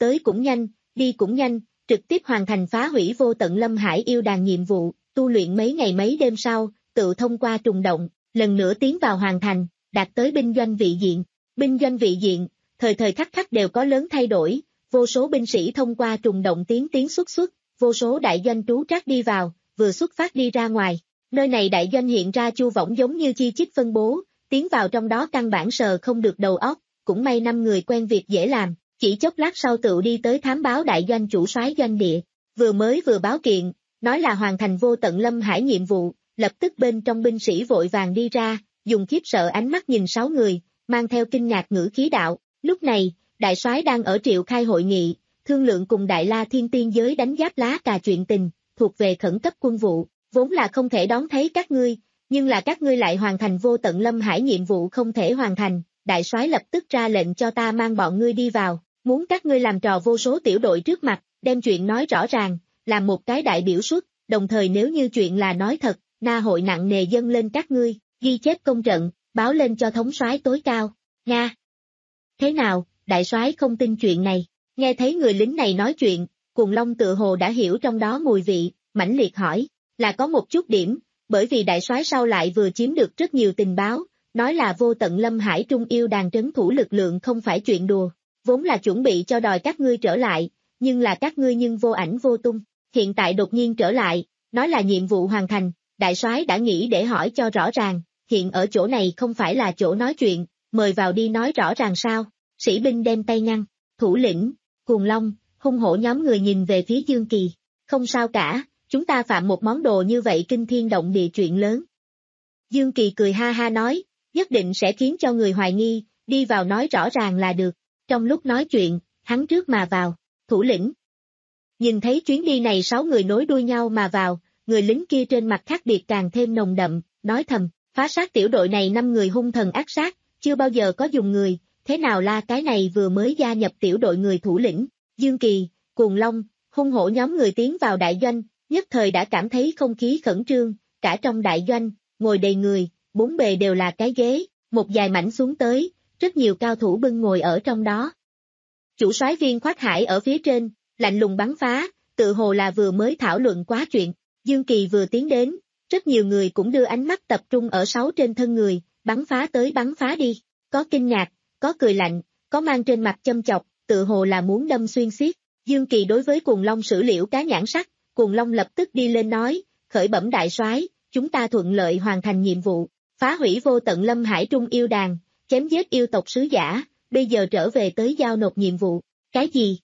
tới cũng nhanh, đi cũng nhanh, trực tiếp hoàn thành phá hủy vô tận lâm hải yêu đàn nhiệm vụ, tu luyện mấy ngày mấy đêm sau, tự thông qua trùng động, lần nữa tiến vào hoàn thành, đạt tới binh doanh vị diện. Binh doanh vị diện, thời thời khắc khắc đều có lớn thay đổi, vô số binh sĩ thông qua trùng động tiến tiến xuất xuất, vô số đại doanh trú trác đi vào, vừa xuất phát đi ra ngoài. Nơi này đại doanh hiện ra chu võng giống như chi chít phân bố, tiến vào trong đó căn bản sờ không được đầu óc, cũng may năm người quen việc dễ làm, chỉ chốc lát sau tựu đi tới thám báo đại doanh chủ soái doanh địa, vừa mới vừa báo kiện, nói là hoàn thành vô tận lâm hải nhiệm vụ, lập tức bên trong binh sĩ vội vàng đi ra, dùng khiếp sợ ánh mắt nhìn sáu người, mang theo kinh ngạc ngữ khí đạo, lúc này, đại soái đang ở triệu khai hội nghị, thương lượng cùng Đại La Thiên Tiên giới đánh giáp lá cà chuyện tình, thuộc về khẩn cấp quân vụ, vốn là không thể đón thấy các ngươi, nhưng là các ngươi lại hoàn thành vô tận lâm hải nhiệm vụ không thể hoàn thành, đại soái lập tức ra lệnh cho ta mang bọn ngươi đi vào, muốn các ngươi làm trò vô số tiểu đội trước mặt, đem chuyện nói rõ ràng, làm một cái đại biểu suất, đồng thời nếu như chuyện là nói thật, na hội nặng nề dâng lên các ngươi, ghi chép công trận, báo lên cho thống soái tối cao, Nga. Thế nào, đại soái không tin chuyện này, nghe thấy người lính này nói chuyện, Cuồng Long tự hồ đã hiểu trong đó mùi vị, mãnh liệt hỏi, là có một chút điểm, bởi vì đại soái sau lại vừa chiếm được rất nhiều tình báo, nói là vô tận lâm hải trung yêu đàn trấn thủ lực lượng không phải chuyện đùa, vốn là chuẩn bị cho đòi các ngươi trở lại, nhưng là các ngươi nhưng vô ảnh vô tung, hiện tại đột nhiên trở lại, nói là nhiệm vụ hoàn thành, đại soái đã nghĩ để hỏi cho rõ ràng, hiện ở chỗ này không phải là chỗ nói chuyện, mời vào đi nói rõ ràng sao, sĩ binh đem tay ngăn, thủ lĩnh, Cuồng Long, hung hổ nhóm người nhìn về phía Dương Kỳ, không sao cả, chúng ta phạm một món đồ như vậy kinh thiên động địa chuyện lớn. Dương Kỳ cười ha ha nói, nhất định sẽ khiến cho người hoài nghi, đi vào nói rõ ràng là được, trong lúc nói chuyện, hắn trước mà vào, thủ lĩnh. Nhìn thấy chuyến đi này sáu người nối đuôi nhau mà vào, người lính kia trên mặt khác biệt càng thêm nồng đậm, nói thầm, phá sát tiểu đội này năm người hung thần ác sát, chưa bao giờ có dùng người, thế nào la cái này vừa mới gia nhập tiểu đội người thủ lĩnh, Dương Kỳ, Cuồng Long, hung hổ nhóm người tiến vào đại doanh, nhất thời đã cảm thấy không khí khẩn trương, cả trong đại doanh, ngồi đầy người, bốn bề đều là cái ghế, một dài mảnh xuống tới, rất nhiều cao thủ bưng ngồi ở trong đó. Chủ soái Viên Khoát Hải ở phía trên, lạnh lùng bắn phá, tự hồ là vừa mới thảo luận quá chuyện, Dương Kỳ vừa tiến đến, rất nhiều người cũng đưa ánh mắt tập trung ở sáu trên thân người, bắn phá tới bắn phá đi, có kinh ngạc, có cười lạnh, có mang trên mặt châm chọc, tự hồ là muốn đâm xuyên xiết. Dương Kỳ đối với Cuồng Long sử liễu cá nhãn sắc, Cuồng Long lập tức đi lên nói, khởi bẩm đại soái, chúng ta thuận lợi hoàn thành nhiệm vụ, phá hủy vô tận lâm hải trung yêu đàn, chém giết yêu tộc sứ giả, bây giờ trở về tới giao nộp nhiệm vụ, cái gì?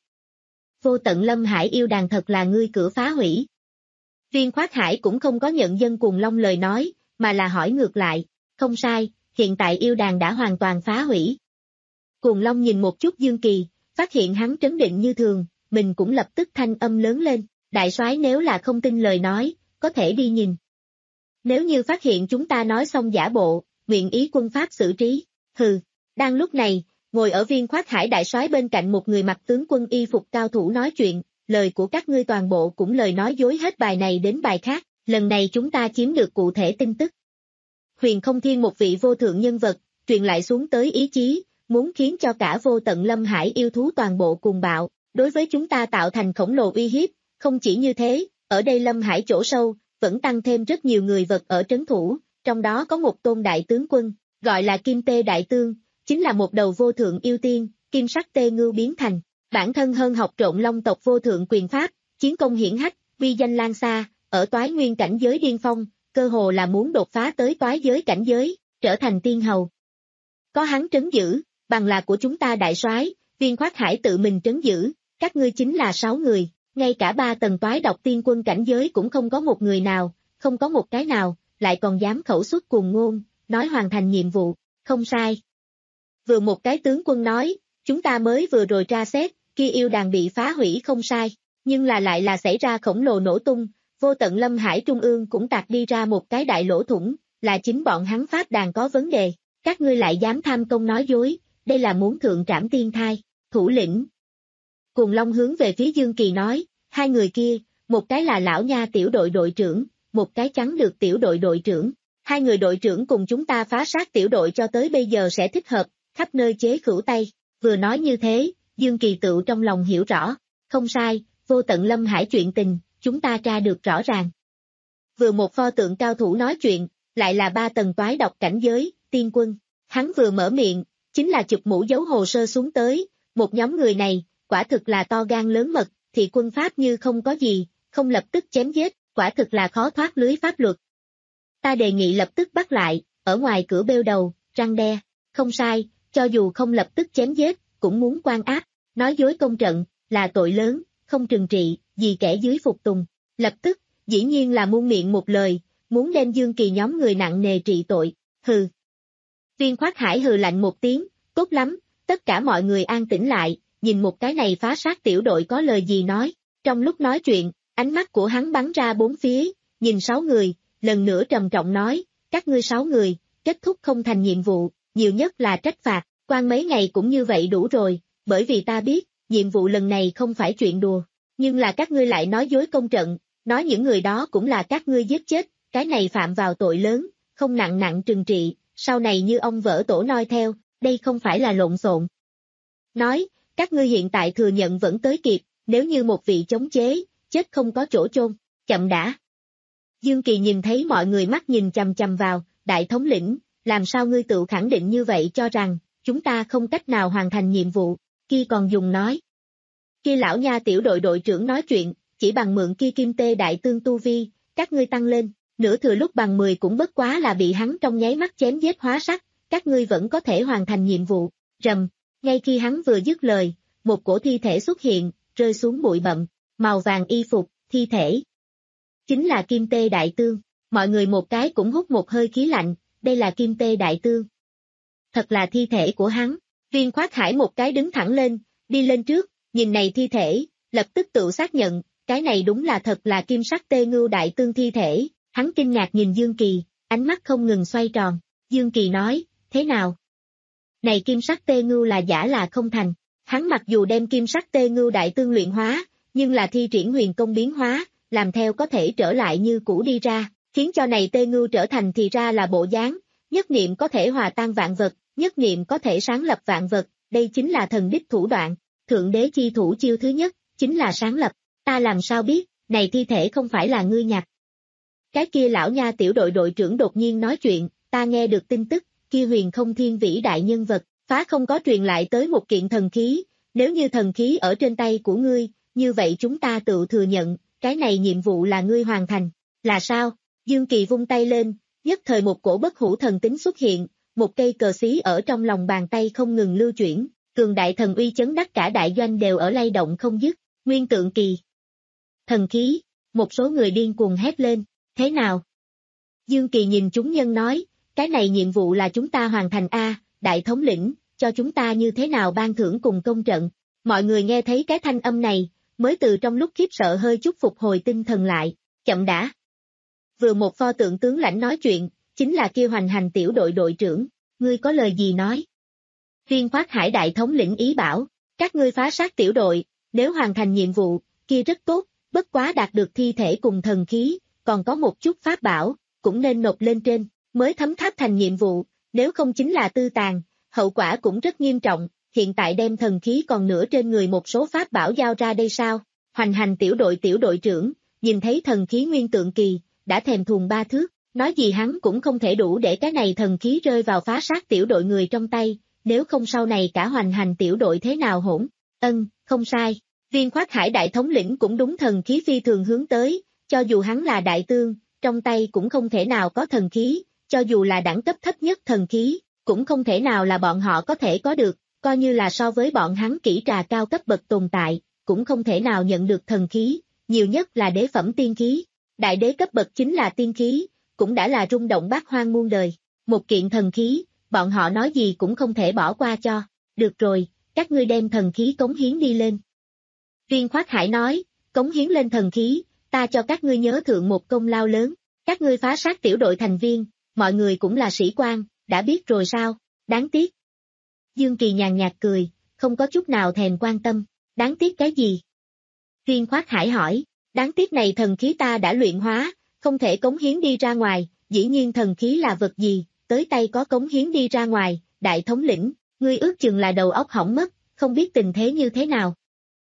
Vô tận lâm hải yêu đàn thật là ngươi cửa phá hủy. Viên Khoát Hải cũng không có nhận dân Cuồng Long lời nói, mà là hỏi ngược lại, không sai, hiện tại yêu đàn đã hoàn toàn phá hủy. Cuồng Long nhìn một chút Dương Kỳ, phát hiện hắn trấn định như thường, mình cũng lập tức thanh âm lớn lên, đại soái nếu là không tin lời nói, có thể đi nhìn. Nếu như phát hiện chúng ta nói xong giả bộ, nguyện ý quân pháp xử trí, hừ, đang lúc này, ngồi ở Viên Khoát Hải đại soái bên cạnh một người mặc tướng quân y phục cao thủ nói chuyện, lời của các ngươi toàn bộ cũng lời nói dối hết bài này đến bài khác, lần này chúng ta chiếm được cụ thể tin tức. Huyền Không Thiên một vị vô thượng nhân vật, truyền lại xuống tới ý chí, muốn khiến cho cả vô tận lâm hải yêu thú toàn bộ cùng bạo, đối với chúng ta tạo thành khổng lồ uy hiếp, không chỉ như thế, ở đây lâm hải chỗ sâu, vẫn tăng thêm rất nhiều người vật ở trấn thủ, trong đó có một tôn đại tướng quân, gọi là Kim Tê Đại Tương, chính là một đầu vô thượng yêu tiên, kim sắc tê ngưu biến thành, bản thân hơn học trộn long tộc vô thượng quyền pháp, chiến công hiển hách, uy danh lan xa, ở toái nguyên cảnh giới điên phong, cơ hồ là muốn đột phá tới toái giới cảnh giới, trở thành tiên hầu. Có hắn trấn giữ, bằng là của chúng ta đại soái, Viên Khoát Hải tự mình trấn giữ, các ngươi chính là sáu người, ngay cả ba tầng toái độc tiên quân cảnh giới cũng không có một người nào, không có một cái nào, lại còn dám khẩu xuất cuồng ngôn, nói hoàn thành nhiệm vụ, không sai. Vừa một cái tướng quân nói, chúng ta mới vừa rồi tra xét, kia yêu đàn bị phá hủy không sai, nhưng là lại là xảy ra khổng lồ nổ tung, vô tận lâm hải trung ương cũng tạc đi ra một cái đại lỗ thủng, là chính bọn hắn pháp đàn có vấn đề, các ngươi lại dám tham công nói dối, đây là muốn thượng trảm tiên thai, thủ lĩnh. Cuồng Long hướng về phía Dương Kỳ nói, hai người kia, một cái là lão nha tiểu đội đội trưởng, một cái trắng được tiểu đội đội trưởng, hai người đội trưởng cùng chúng ta phá sát tiểu đội cho tới bây giờ sẽ thích hợp, khắp nơi chế khửu tay, vừa nói như thế, Dương Kỳ tự trong lòng hiểu rõ, không sai, Vô Tận Lâm Hải chuyện tình, chúng ta tra được rõ ràng. Vừa một pho tượng cao thủ nói chuyện, lại là ba tầng toái độc cảnh giới, tiên quân, hắn vừa mở miệng, chính là chụp mũ dấu hồ sơ xuống tới, một nhóm người này, quả thực là to gan lớn mật, thì quân pháp như không có gì, không lập tức chém giết, quả thực là khó thoát lưới pháp luật. Ta đề nghị lập tức bắt lại, ở ngoài cửa bêu đầu, răng đe, không sai, cho dù không lập tức chém giết, cũng muốn quan áp, nói dối công trận, là tội lớn, không trừng trị, gì kẻ dưới phục tùng. Lập tức, dĩ nhiên là muôn miệng một lời, muốn đem Dương Kỳ nhóm người nặng nề trị tội, hừ. Viên Khoát Hải hừ lạnh một tiếng, tốt lắm, tất cả mọi người an tĩnh lại, nhìn một cái này phá sát tiểu đội có lời gì nói. Trong lúc nói chuyện, ánh mắt của hắn bắn ra bốn phía, nhìn sáu người, lần nữa trầm trọng nói, các ngươi sáu người, kết thúc không thành nhiệm vụ, nhiều nhất là trách phạt, quan mấy ngày cũng như vậy đủ rồi, bởi vì ta biết, nhiệm vụ lần này không phải chuyện đùa, nhưng là các ngươi lại nói dối công trận, nói những người đó cũng là các ngươi giết chết, cái này phạm vào tội lớn, không nặng nặng trừng trị, sau này như ông vỡ tổ noi theo, đây không phải là lộn xộn. Nói, các ngươi hiện tại thừa nhận vẫn tới kịp, nếu như một vị chống chế, chết không có chỗ chôn, chậm đã. Dương Kỳ nhìn thấy mọi người mắt nhìn chằm chằm vào, đại thống lĩnh, làm sao ngươi tự khẳng định như vậy cho rằng, chúng ta không cách nào hoàn thành nhiệm vụ, kia còn dùng nói. Kia lão nha tiểu đội đội trưởng nói chuyện, chỉ bằng mượn kia kim tê đại tương tu vi, các ngươi tăng lên, nửa thừa lúc bằng mười cũng bất quá là bị hắn trong nháy mắt chém giết hóa sắc, các ngươi vẫn có thể hoàn thành nhiệm vụ, rầm, ngay khi hắn vừa dứt lời, một cổ thi thể xuất hiện, rơi xuống bụi bặm, màu vàng y phục, thi thể. Chính là kim tê đại tương, mọi người một cái cũng hút một hơi khí lạnh, đây là kim tê đại tương. Thật là thi thể của hắn, Viên Khoát Hải một cái đứng thẳng lên, đi lên trước, nhìn này thi thể, lập tức tự xác nhận, cái này đúng là thật là kim sắc tê ngưu đại tương thi thể, hắn kinh ngạc nhìn Dương Kỳ, ánh mắt không ngừng xoay tròn, Dương Kỳ nói, thế nào? Này kim sắc tê ngưu là giả là không thành, hắn mặc dù đem kim sắc tê ngưu đại tương luyện hóa, nhưng là thi triển huyền công biến hóa, làm theo có thể trở lại như cũ đi ra, khiến cho này tê ngưu trở thành thì ra là bộ dáng, nhất niệm có thể hòa tan vạn vật, nhất niệm có thể sáng lập vạn vật, đây chính là thần đích thủ đoạn, thượng đế chi thủ chiêu thứ nhất, chính là sáng lập, ta làm sao biết, này thi thể không phải là ngươi nhặt. Cái kia lão nha tiểu đội đội trưởng đột nhiên nói chuyện, ta nghe được tin tức, kia huyền không thiên vĩ đại nhân vật, phá không có truyền lại tới một kiện thần khí, nếu như thần khí ở trên tay của ngươi, như vậy chúng ta tự thừa nhận, cái này nhiệm vụ là ngươi hoàn thành, là sao? Dương Kỳ vung tay lên, nhất thời một cổ bất hủ thần tính xuất hiện, một cây cờ xí ở trong lòng bàn tay không ngừng lưu chuyển, cường đại thần uy chấn đắc cả đại doanh đều ở lay động không dứt, nguyên tượng kỳ. Thần khí, một số người điên cuồng hét lên, thế nào? Dương Kỳ nhìn chúng nhân nói, cái này nhiệm vụ là chúng ta hoàn thành a, đại thống lĩnh, cho chúng ta như thế nào ban thưởng cùng công trận. Mọi người nghe thấy cái thanh âm này, mới từ trong lúc khiếp sợ hơi chút phục hồi tinh thần lại, chậm đã. Vừa một pho tượng tướng lãnh nói chuyện, chính là kia Hoành Hành tiểu đội đội trưởng, ngươi có lời gì nói? Viên Khoát Hải đại thống lĩnh ý bảo, các ngươi phá sát tiểu đội, nếu hoàn thành nhiệm vụ, kia rất tốt, bất quá đạt được thi thể cùng thần khí, còn có một chút pháp bảo, cũng nên nộp lên trên, mới thấm tháp thành nhiệm vụ, nếu không chính là tư tàn, hậu quả cũng rất nghiêm trọng, hiện tại đem thần khí còn nữa trên người một số pháp bảo giao ra đây sao? Hoành Hành tiểu đội tiểu đội trưởng, nhìn thấy thần khí nguyên tượng kỳ, đã thèm thuồng ba thước, nói gì hắn cũng không thể đủ để cái này thần khí rơi vào phá sát tiểu đội người trong tay, nếu không sau này cả Hoành Hành tiểu đội thế nào hỗn, ân, không sai, Viên Khoát Hải đại thống lĩnh cũng đúng thần khí phi thường hướng tới, cho dù hắn là đại tương, trong tay cũng không thể nào có thần khí, cho dù là đẳng cấp thấp nhất thần khí, cũng không thể nào là bọn họ có thể có được, coi như là so với bọn hắn kỹ trà cao cấp bậc tồn tại, cũng không thể nào nhận được thần khí, nhiều nhất là đế phẩm tiên khí, đại đế cấp bậc chính là tiên khí, cũng đã là rung động bát hoang muôn đời, một kiện thần khí, bọn họ nói gì cũng không thể bỏ qua cho, được rồi, các ngươi đem thần khí cống hiến đi lên. Viên Khoát Hải nói, cống hiến lên thần khí, ta cho các ngươi nhớ thượng một công lao lớn, các ngươi phá sát tiểu đội thành viên, mọi người cũng là sĩ quan, đã biết rồi sao, đáng tiếc. Dương Kỳ nhàn nhạt cười, không có chút nào thèm quan tâm, đáng tiếc cái gì? Viên Khoát Hải hỏi, đáng tiếc này thần khí ta đã luyện hóa, không thể cống hiến đi ra ngoài, dĩ nhiên thần khí là vật gì, tới tay có cống hiến đi ra ngoài, đại thống lĩnh, ngươi ước chừng là đầu óc hỏng mất, không biết tình thế như thế nào.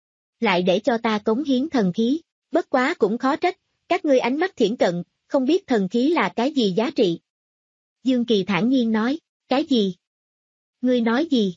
Lại để cho ta cống hiến thần khí, bất quá cũng khó trách, các ngươi ánh mắt thiển cận, không biết thần khí là cái gì giá trị. Dương Kỳ thản nhiên nói, cái gì? Ngươi nói gì?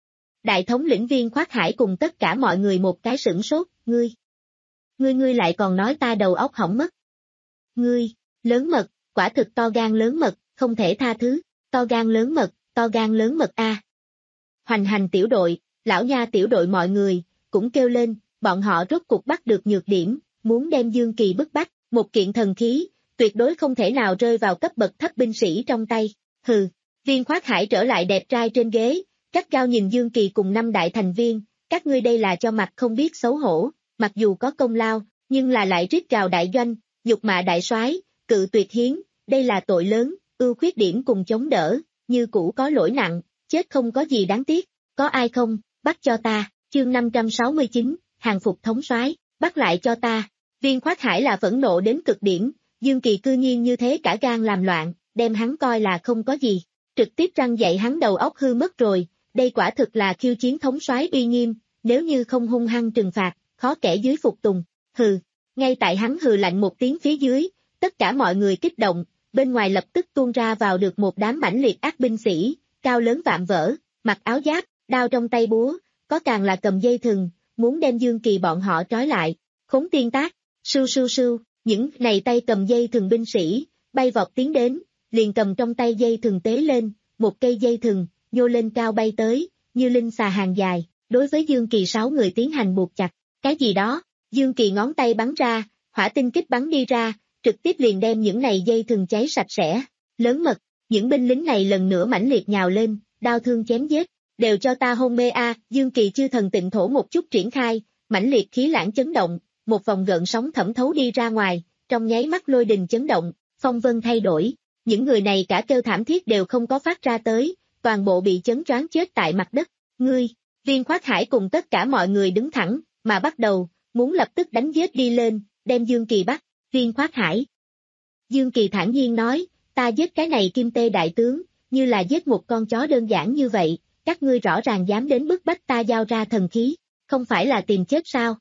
Đại thống lĩnh Viên Khoát Hải cùng tất cả mọi người một cái sửng sốt, ngươi. Ngươi ngươi lại còn nói ta đầu óc hỏng mất. Ngươi, lớn mật, quả thực to gan lớn mật, không thể tha thứ, to gan lớn mật, to gan lớn mật a. Hoành hành tiểu đội, lão nha tiểu đội mọi người, cũng kêu lên, bọn họ rốt cuộc bắt được nhược điểm, muốn đem Dương Kỳ bức bách, một kiện thần khí, tuyệt đối không thể nào rơi vào cấp bậc thấp binh sĩ trong tay, hừ, Viên Khoát Hải trở lại đẹp trai trên ghế, gắt gao nhìn Dương Kỳ cùng năm đại thành viên, các ngươi đây là cho mặt không biết xấu hổ, mặc dù có công lao, nhưng là lại rít gào đại doanh, nhục mạ đại soái, cự tuyệt hiến, đây là tội lớn, ưu khuyết điểm cùng chống đỡ, như cũ có lỗi nặng, chết không có gì đáng tiếc, có ai không, bắt cho ta, chương năm trăm sáu mươi chín, hàng phục thống soái, bắt lại cho ta, Viên Khoát Hải là phẫn nộ đến cực điểm, Dương Kỳ cư nhiên như thế cả gan làm loạn, đem hắn coi là không có gì, trực tiếp răng dạy hắn đầu óc hư mất rồi, đây quả thực là khiêu chiến thống soái uy nghiêm, nếu như không hung hăng trừng phạt, khó kẻ dưới phục tùng, hừ, ngay tại hắn hừ lạnh một tiếng phía dưới, tất cả mọi người kích động, bên ngoài lập tức tuôn ra vào được một đám mãnh liệt ác binh sĩ, cao lớn vạm vỡ, mặc áo giáp, đao trong tay búa, có càng là cầm dây thừng, muốn đem Dương Kỳ bọn họ trói lại, khốn tiên tác, sưu sưu sưu, những này tay cầm dây thừng binh sĩ, bay vọt tiến đến, liền cầm trong tay dây thừng tế lên, một cây dây thừng, nhô lên cao bay tới, như linh xà hàng dài, đối với Dương Kỳ sáu người tiến hành buộc chặt, cái gì đó, Dương Kỳ ngón tay bắn ra, hỏa tinh kích bắn đi ra, trực tiếp liền đem những này dây thừng cháy sạch sẽ, lớn mật, những binh lính này lần nữa mãnh liệt nhào lên, đao thương chém giết, đều cho ta hôn mê a, Dương Kỳ chư thần tịnh thổ một chút triển khai, mãnh liệt khí lãng chấn động, một vòng gợn sóng thẩm thấu đi ra ngoài, trong nháy mắt lôi đình chấn động, phong vân thay đổi, những người này cả kêu thảm thiết đều không có phát ra tới, toàn bộ bị chấn choáng chết tại mặt đất, ngươi, Viên Khoát Hải cùng tất cả mọi người đứng thẳng, mà bắt đầu, muốn lập tức đánh giết đi lên, đem Dương Kỳ bắt, Viên Khoát Hải. Dương Kỳ thản nhiên nói, ta giết cái này Kim Tê đại tướng, như là giết một con chó đơn giản như vậy, các ngươi rõ ràng dám đến bức bách ta giao ra thần khí, không phải là tìm chết sao?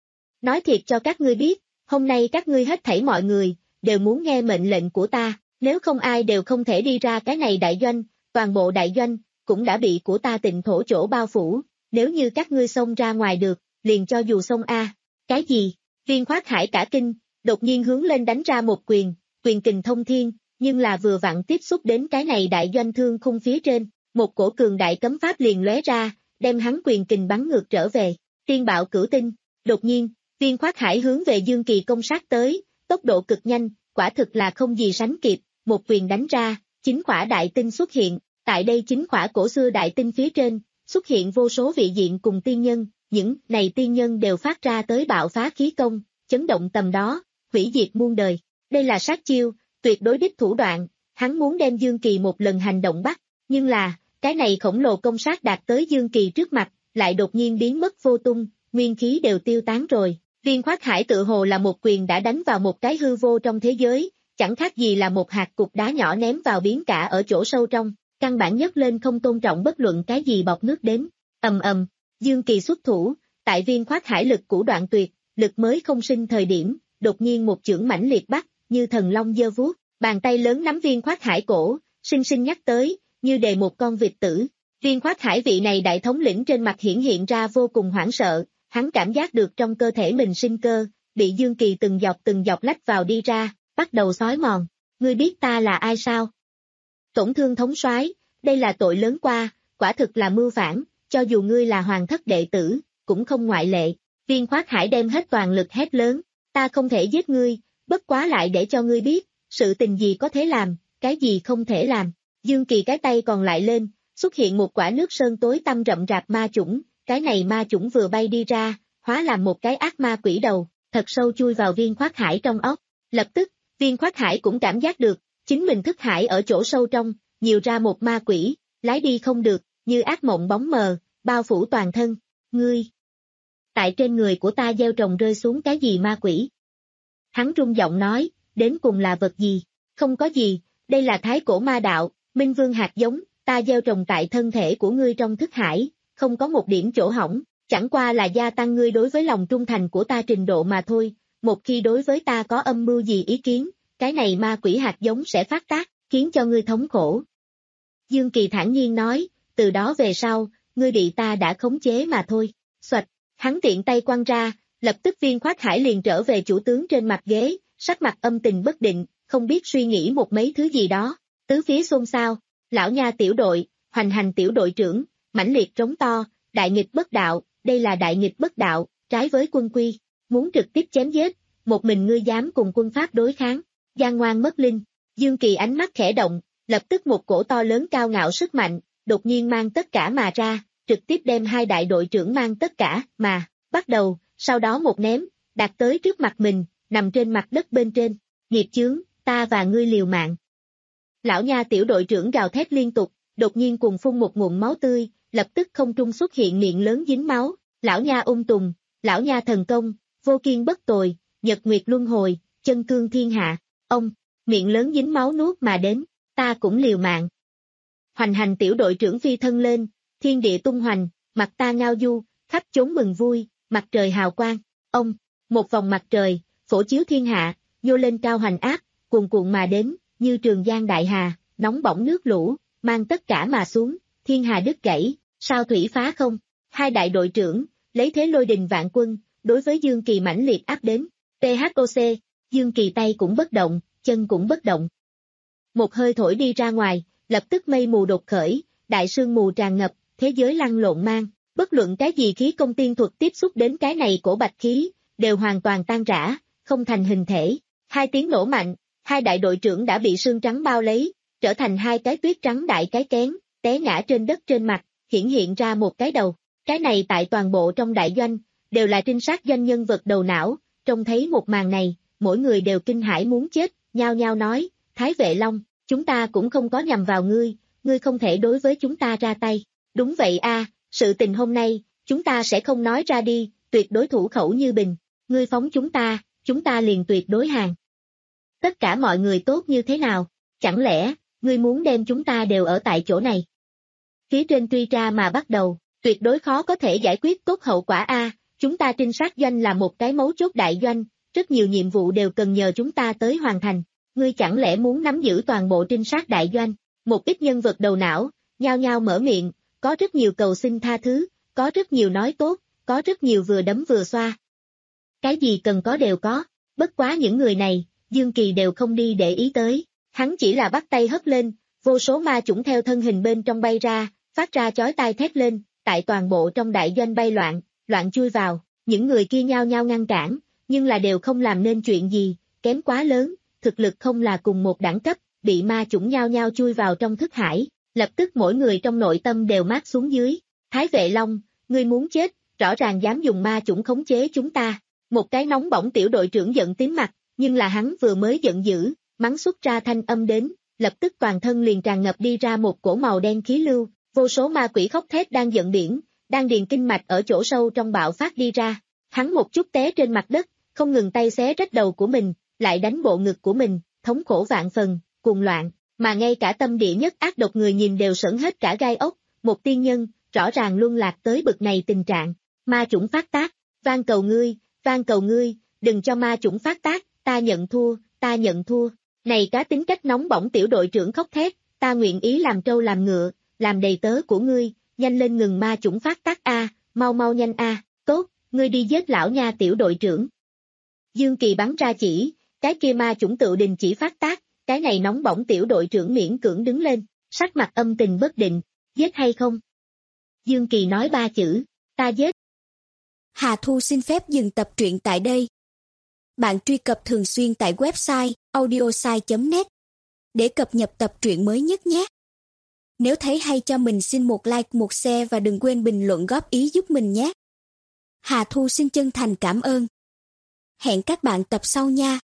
Nói thiệt cho các ngươi biết, hôm nay các ngươi hết thảy mọi người, đều muốn nghe mệnh lệnh của ta, nếu không ai đều không thể đi ra cái này đại doanh, toàn bộ đại doanh, cũng đã bị của ta tịnh thổ chỗ bao phủ, nếu như các ngươi xông ra ngoài được, liền cho dù xông a, cái gì? Viên Khoát Hải cả kinh, đột nhiên hướng lên đánh ra một quyền, quyền kình thông thiên, nhưng là vừa vặn tiếp xúc đến cái này đại doanh thương khung phía trên, một cổ cường đại cấm pháp liền lóe ra, đem hắn quyền kình bắn ngược trở về, tiên bạo cửu tinh, đột nhiên, Viên Khoát Hải hướng về Dương Kỳ công sát tới, tốc độ cực nhanh, quả thực là không gì sánh kịp, một quyền đánh ra, chín quả đại tinh xuất hiện, tại đây chín quả cổ xưa đại tinh phía trên, xuất hiện vô số vị diện cùng tiên nhân, những này tiên nhân đều phát ra tới bạo phá khí công, chấn động tầm đó, hủy diệt muôn đời, đây là sát chiêu, tuyệt đối đích thủ đoạn, hắn muốn đem Dương Kỳ một lần hành động bắt, nhưng là, cái này khổng lồ công sát đạt tới Dương Kỳ trước mặt, lại đột nhiên biến mất vô tung, nguyên khí đều tiêu tán rồi. Viên Khoát Hải tự hồ là một quyền đã đánh vào một cái hư vô trong thế giới, chẳng khác gì là một hạt cục đá nhỏ ném vào biển cả ở chỗ sâu trong, căn bản nhấc lên không tôn trọng bất luận cái gì bọt nước đến. Ầm ầm, Dương Kỳ xuất thủ, tại Viên Khoát Hải lực cũ đoạn tuyệt, lực mới không sinh thời điểm, đột nhiên một chưởng mãnh liệt bắt, như thần long giơ vuốt, bàn tay lớn nắm Viên Khoát Hải cổ, sinh sinh nhắc tới, như đề một con vịt tử. Viên Khoát Hải vị này đại thống lĩnh trên mặt hiển hiện ra vô cùng hoảng sợ. Hắn cảm giác được trong cơ thể mình sinh cơ, bị Dương Kỳ từng dọc từng dọc lách vào đi ra, bắt đầu xói mòn. Ngươi biết ta là ai sao? Tổn thương thống soái, đây là tội lớn qua, quả thực là mưu phản, cho dù ngươi là hoàng thất đệ tử, cũng không ngoại lệ. Viên Khoát Hải đem hết toàn lực hét lớn, ta không thể giết ngươi, bất quá lại để cho ngươi biết, sự tình gì có thể làm, cái gì không thể làm. Dương Kỳ cái tay còn lại lên, xuất hiện một quả nước sơn tối tăm rậm rạp ma chủng. Cái này ma chủng vừa bay đi ra, hóa làm một cái ác ma quỷ đầu, thật sâu chui vào Viên Khoát Hải trong óc. Lập tức, Viên Khoát Hải cũng cảm giác được, chính mình thức hải ở chỗ sâu trong, nhiều ra một ma quỷ, lái đi không được, như ác mộng bóng mờ, bao phủ toàn thân. Ngươi! Tại trên người của ta gieo trồng rơi xuống cái gì ma quỷ? Hắn rung giọng nói, đến cùng là vật gì? Không có gì, đây là thái cổ ma đạo, Minh Vương hạt giống, ta gieo trồng tại thân thể của ngươi trong thức hải. không có một điểm chỗ hỏng, chẳng qua là gia tăng ngươi đối với lòng trung thành của ta trình độ mà thôi, một khi đối với ta có âm mưu gì ý kiến, cái này ma quỷ hạt giống sẽ phát tác, khiến cho ngươi thống khổ. Dương Kỳ thản nhiên nói, từ đó về sau, ngươi bị ta đã khống chế mà thôi, xoạch, hắn tiện tay quăng ra, lập tức Viên Khoát Hải liền trở về chủ tướng trên mặt ghế, sắc mặt âm tình bất định, không biết suy nghĩ một mấy thứ gì đó, tứ phía xôn xao, lão nha tiểu đội, hoành hành tiểu đội trưởng, mãnh liệt trống to, đại nghịch bất đạo, đây là đại nghịch bất đạo, trái với quân quy, muốn trực tiếp chém giết, một mình ngươi dám cùng quân Pháp đối kháng, gian ngoan mất linh, Dương Kỳ ánh mắt khẽ động, lập tức một cổ to lớn cao ngạo sức mạnh, đột nhiên mang tất cả mà ra, trực tiếp đem hai đại đội trưởng mang tất cả mà, bắt đầu, sau đó một ném, đạt tới trước mặt mình, nằm trên mặt đất bên trên, nghiệp chướng, ta và ngươi liều mạng. Lão nha tiểu đội trưởng gào thét liên tục, đột nhiên cùng phun một ngụm máu tươi, lập tức không trung xuất hiện miệng lớn dính máu, lão nha ung tùng, lão nha thần công, vô kiên bất tồi, nhật nguyệt luân hồi, chân cương thiên hạ, ông, miệng lớn dính máu nuốt mà đến, ta cũng liều mạng. Hoành hành tiểu đội trưởng phi thân lên, thiên địa tung hoành, mặt ta ngao du, khắp chốn mừng vui, mặt trời hào quang, ông, một vòng mặt trời, phổ chiếu thiên hạ, nhô lên cao hoành áp, cuồn cuộn mà đến, như trường giang đại hà, nóng bỏng nước lũ, mang tất cả mà xuống, thiên hà đứt gãy, sao thủy phá không, hai đại đội trưởng, lấy thế lôi đình vạn quân, đối với Dương Kỳ mãnh liệt áp đến, tê hát ô xê, Dương Kỳ tay cũng bất động, chân cũng bất động. Một hơi thổi đi ra ngoài, lập tức mây mù đột khởi, đại sương mù tràn ngập, thế giới lăn lộn mang, bất luận cái gì khí công tiên thuật tiếp xúc đến cái này cổ bạch khí, đều hoàn toàn tan rã, không thành hình thể. Hai tiếng nổ mạnh, hai đại đội trưởng đã bị sương trắng bao lấy, trở thành hai cái tuyết trắng đại cái kén, té ngã trên đất trên mặt, hiển hiện ra một cái đầu. Cái này tại toàn bộ trong đại doanh, đều là trinh sát doanh nhân vật đầu não, trông thấy một màn này, mỗi người đều kinh hãi muốn chết, nhao nhao nói, Thái Vệ Long, chúng ta cũng không có nhằm vào ngươi, ngươi không thể đối với chúng ta ra tay. Đúng vậy a, sự tình hôm nay, chúng ta sẽ không nói ra đi, tuyệt đối thủ khẩu như bình, ngươi phóng chúng ta, chúng ta liền tuyệt đối hàng. Tất cả mọi người tốt như thế nào, chẳng lẽ, ngươi muốn đem chúng ta đều ở tại chỗ này? Phía trên truy tra mà bắt đầu, tuyệt đối khó có thể giải quyết tốt hậu quả a, chúng ta trinh sát doanh là một cái mấu chốt đại doanh, rất nhiều nhiệm vụ đều cần nhờ chúng ta tới hoàn thành, ngươi chẳng lẽ muốn nắm giữ toàn bộ trinh sát đại doanh? Một ít nhân vật đầu não, nhao nhao mở miệng, có rất nhiều cầu xin tha thứ, có rất nhiều nói tốt, có rất nhiều vừa đấm vừa xoa. Cái gì cần có đều có, bất quá những người này, Dương Kỳ đều không đi để ý tới, hắn chỉ là bắt tay hất lên, vô số ma chủng theo thân hình bên trong bay ra, phát ra chói tai thét lên, tại toàn bộ trong đại doanh bay loạn, loạn chui vào, những người kia nhao nhao ngăn cản, nhưng là đều không làm nên chuyện gì, kém quá lớn, thực lực không là cùng một đẳng cấp, bị ma chủng nhao nhao chui vào trong thức hải, lập tức mỗi người trong nội tâm đều mát xuống dưới, Thái Vệ Long, ngươi muốn chết, rõ ràng dám dùng ma chủng khống chế chúng ta, một cái nóng bỏng tiểu đội trưởng giận tím mặt, nhưng là hắn vừa mới giận dữ, mắng xuất ra thanh âm đến, lập tức toàn thân liền tràn ngập đi ra một cổ màu đen khí lưu, vô số ma quỷ khóc thét đang giận điển, đang điền kinh mạch ở chỗ sâu trong bạo phát đi ra, hắn một chút té trên mặt đất, không ngừng tay xé rách đầu của mình, lại đánh bộ ngực của mình, thống khổ vạn phần, cuồng loạn, mà ngay cả tâm địa nhất ác độc người nhìn đều sởn hết cả gai ốc, một tiên nhân, rõ ràng luân lạc tới bực này tình trạng, ma chủng phát tác, van cầu ngươi, van cầu ngươi, đừng cho ma chủng phát tác, ta nhận thua, ta nhận thua, này cá tính cách nóng bỏng tiểu đội trưởng khóc thét, ta nguyện ý làm trâu làm ngựa, làm đầy tớ của ngươi, nhanh lên ngừng ma chủng phát tác a, mau mau nhanh a, tốt, ngươi đi giết lão nha tiểu đội trưởng. Dương Kỳ bắn ra chỉ, cái kia ma chủng tự đình chỉ phát tác, cái này nóng bỏng tiểu đội trưởng miễn cưỡng đứng lên, sắc mặt âm tình bất định, giết hay không? Dương Kỳ nói ba chữ, ta giết. Hà Thu xin phép dừng tập truyện tại đây. Bạn truy cập thường xuyên tại website audiosai chấm net để cập nhật tập truyện mới nhất nhé. Nếu thấy hay cho mình xin một like, một share và đừng quên bình luận góp ý giúp mình nhé. Hà Thu xin chân thành cảm ơn. Hẹn các bạn tập sau nha.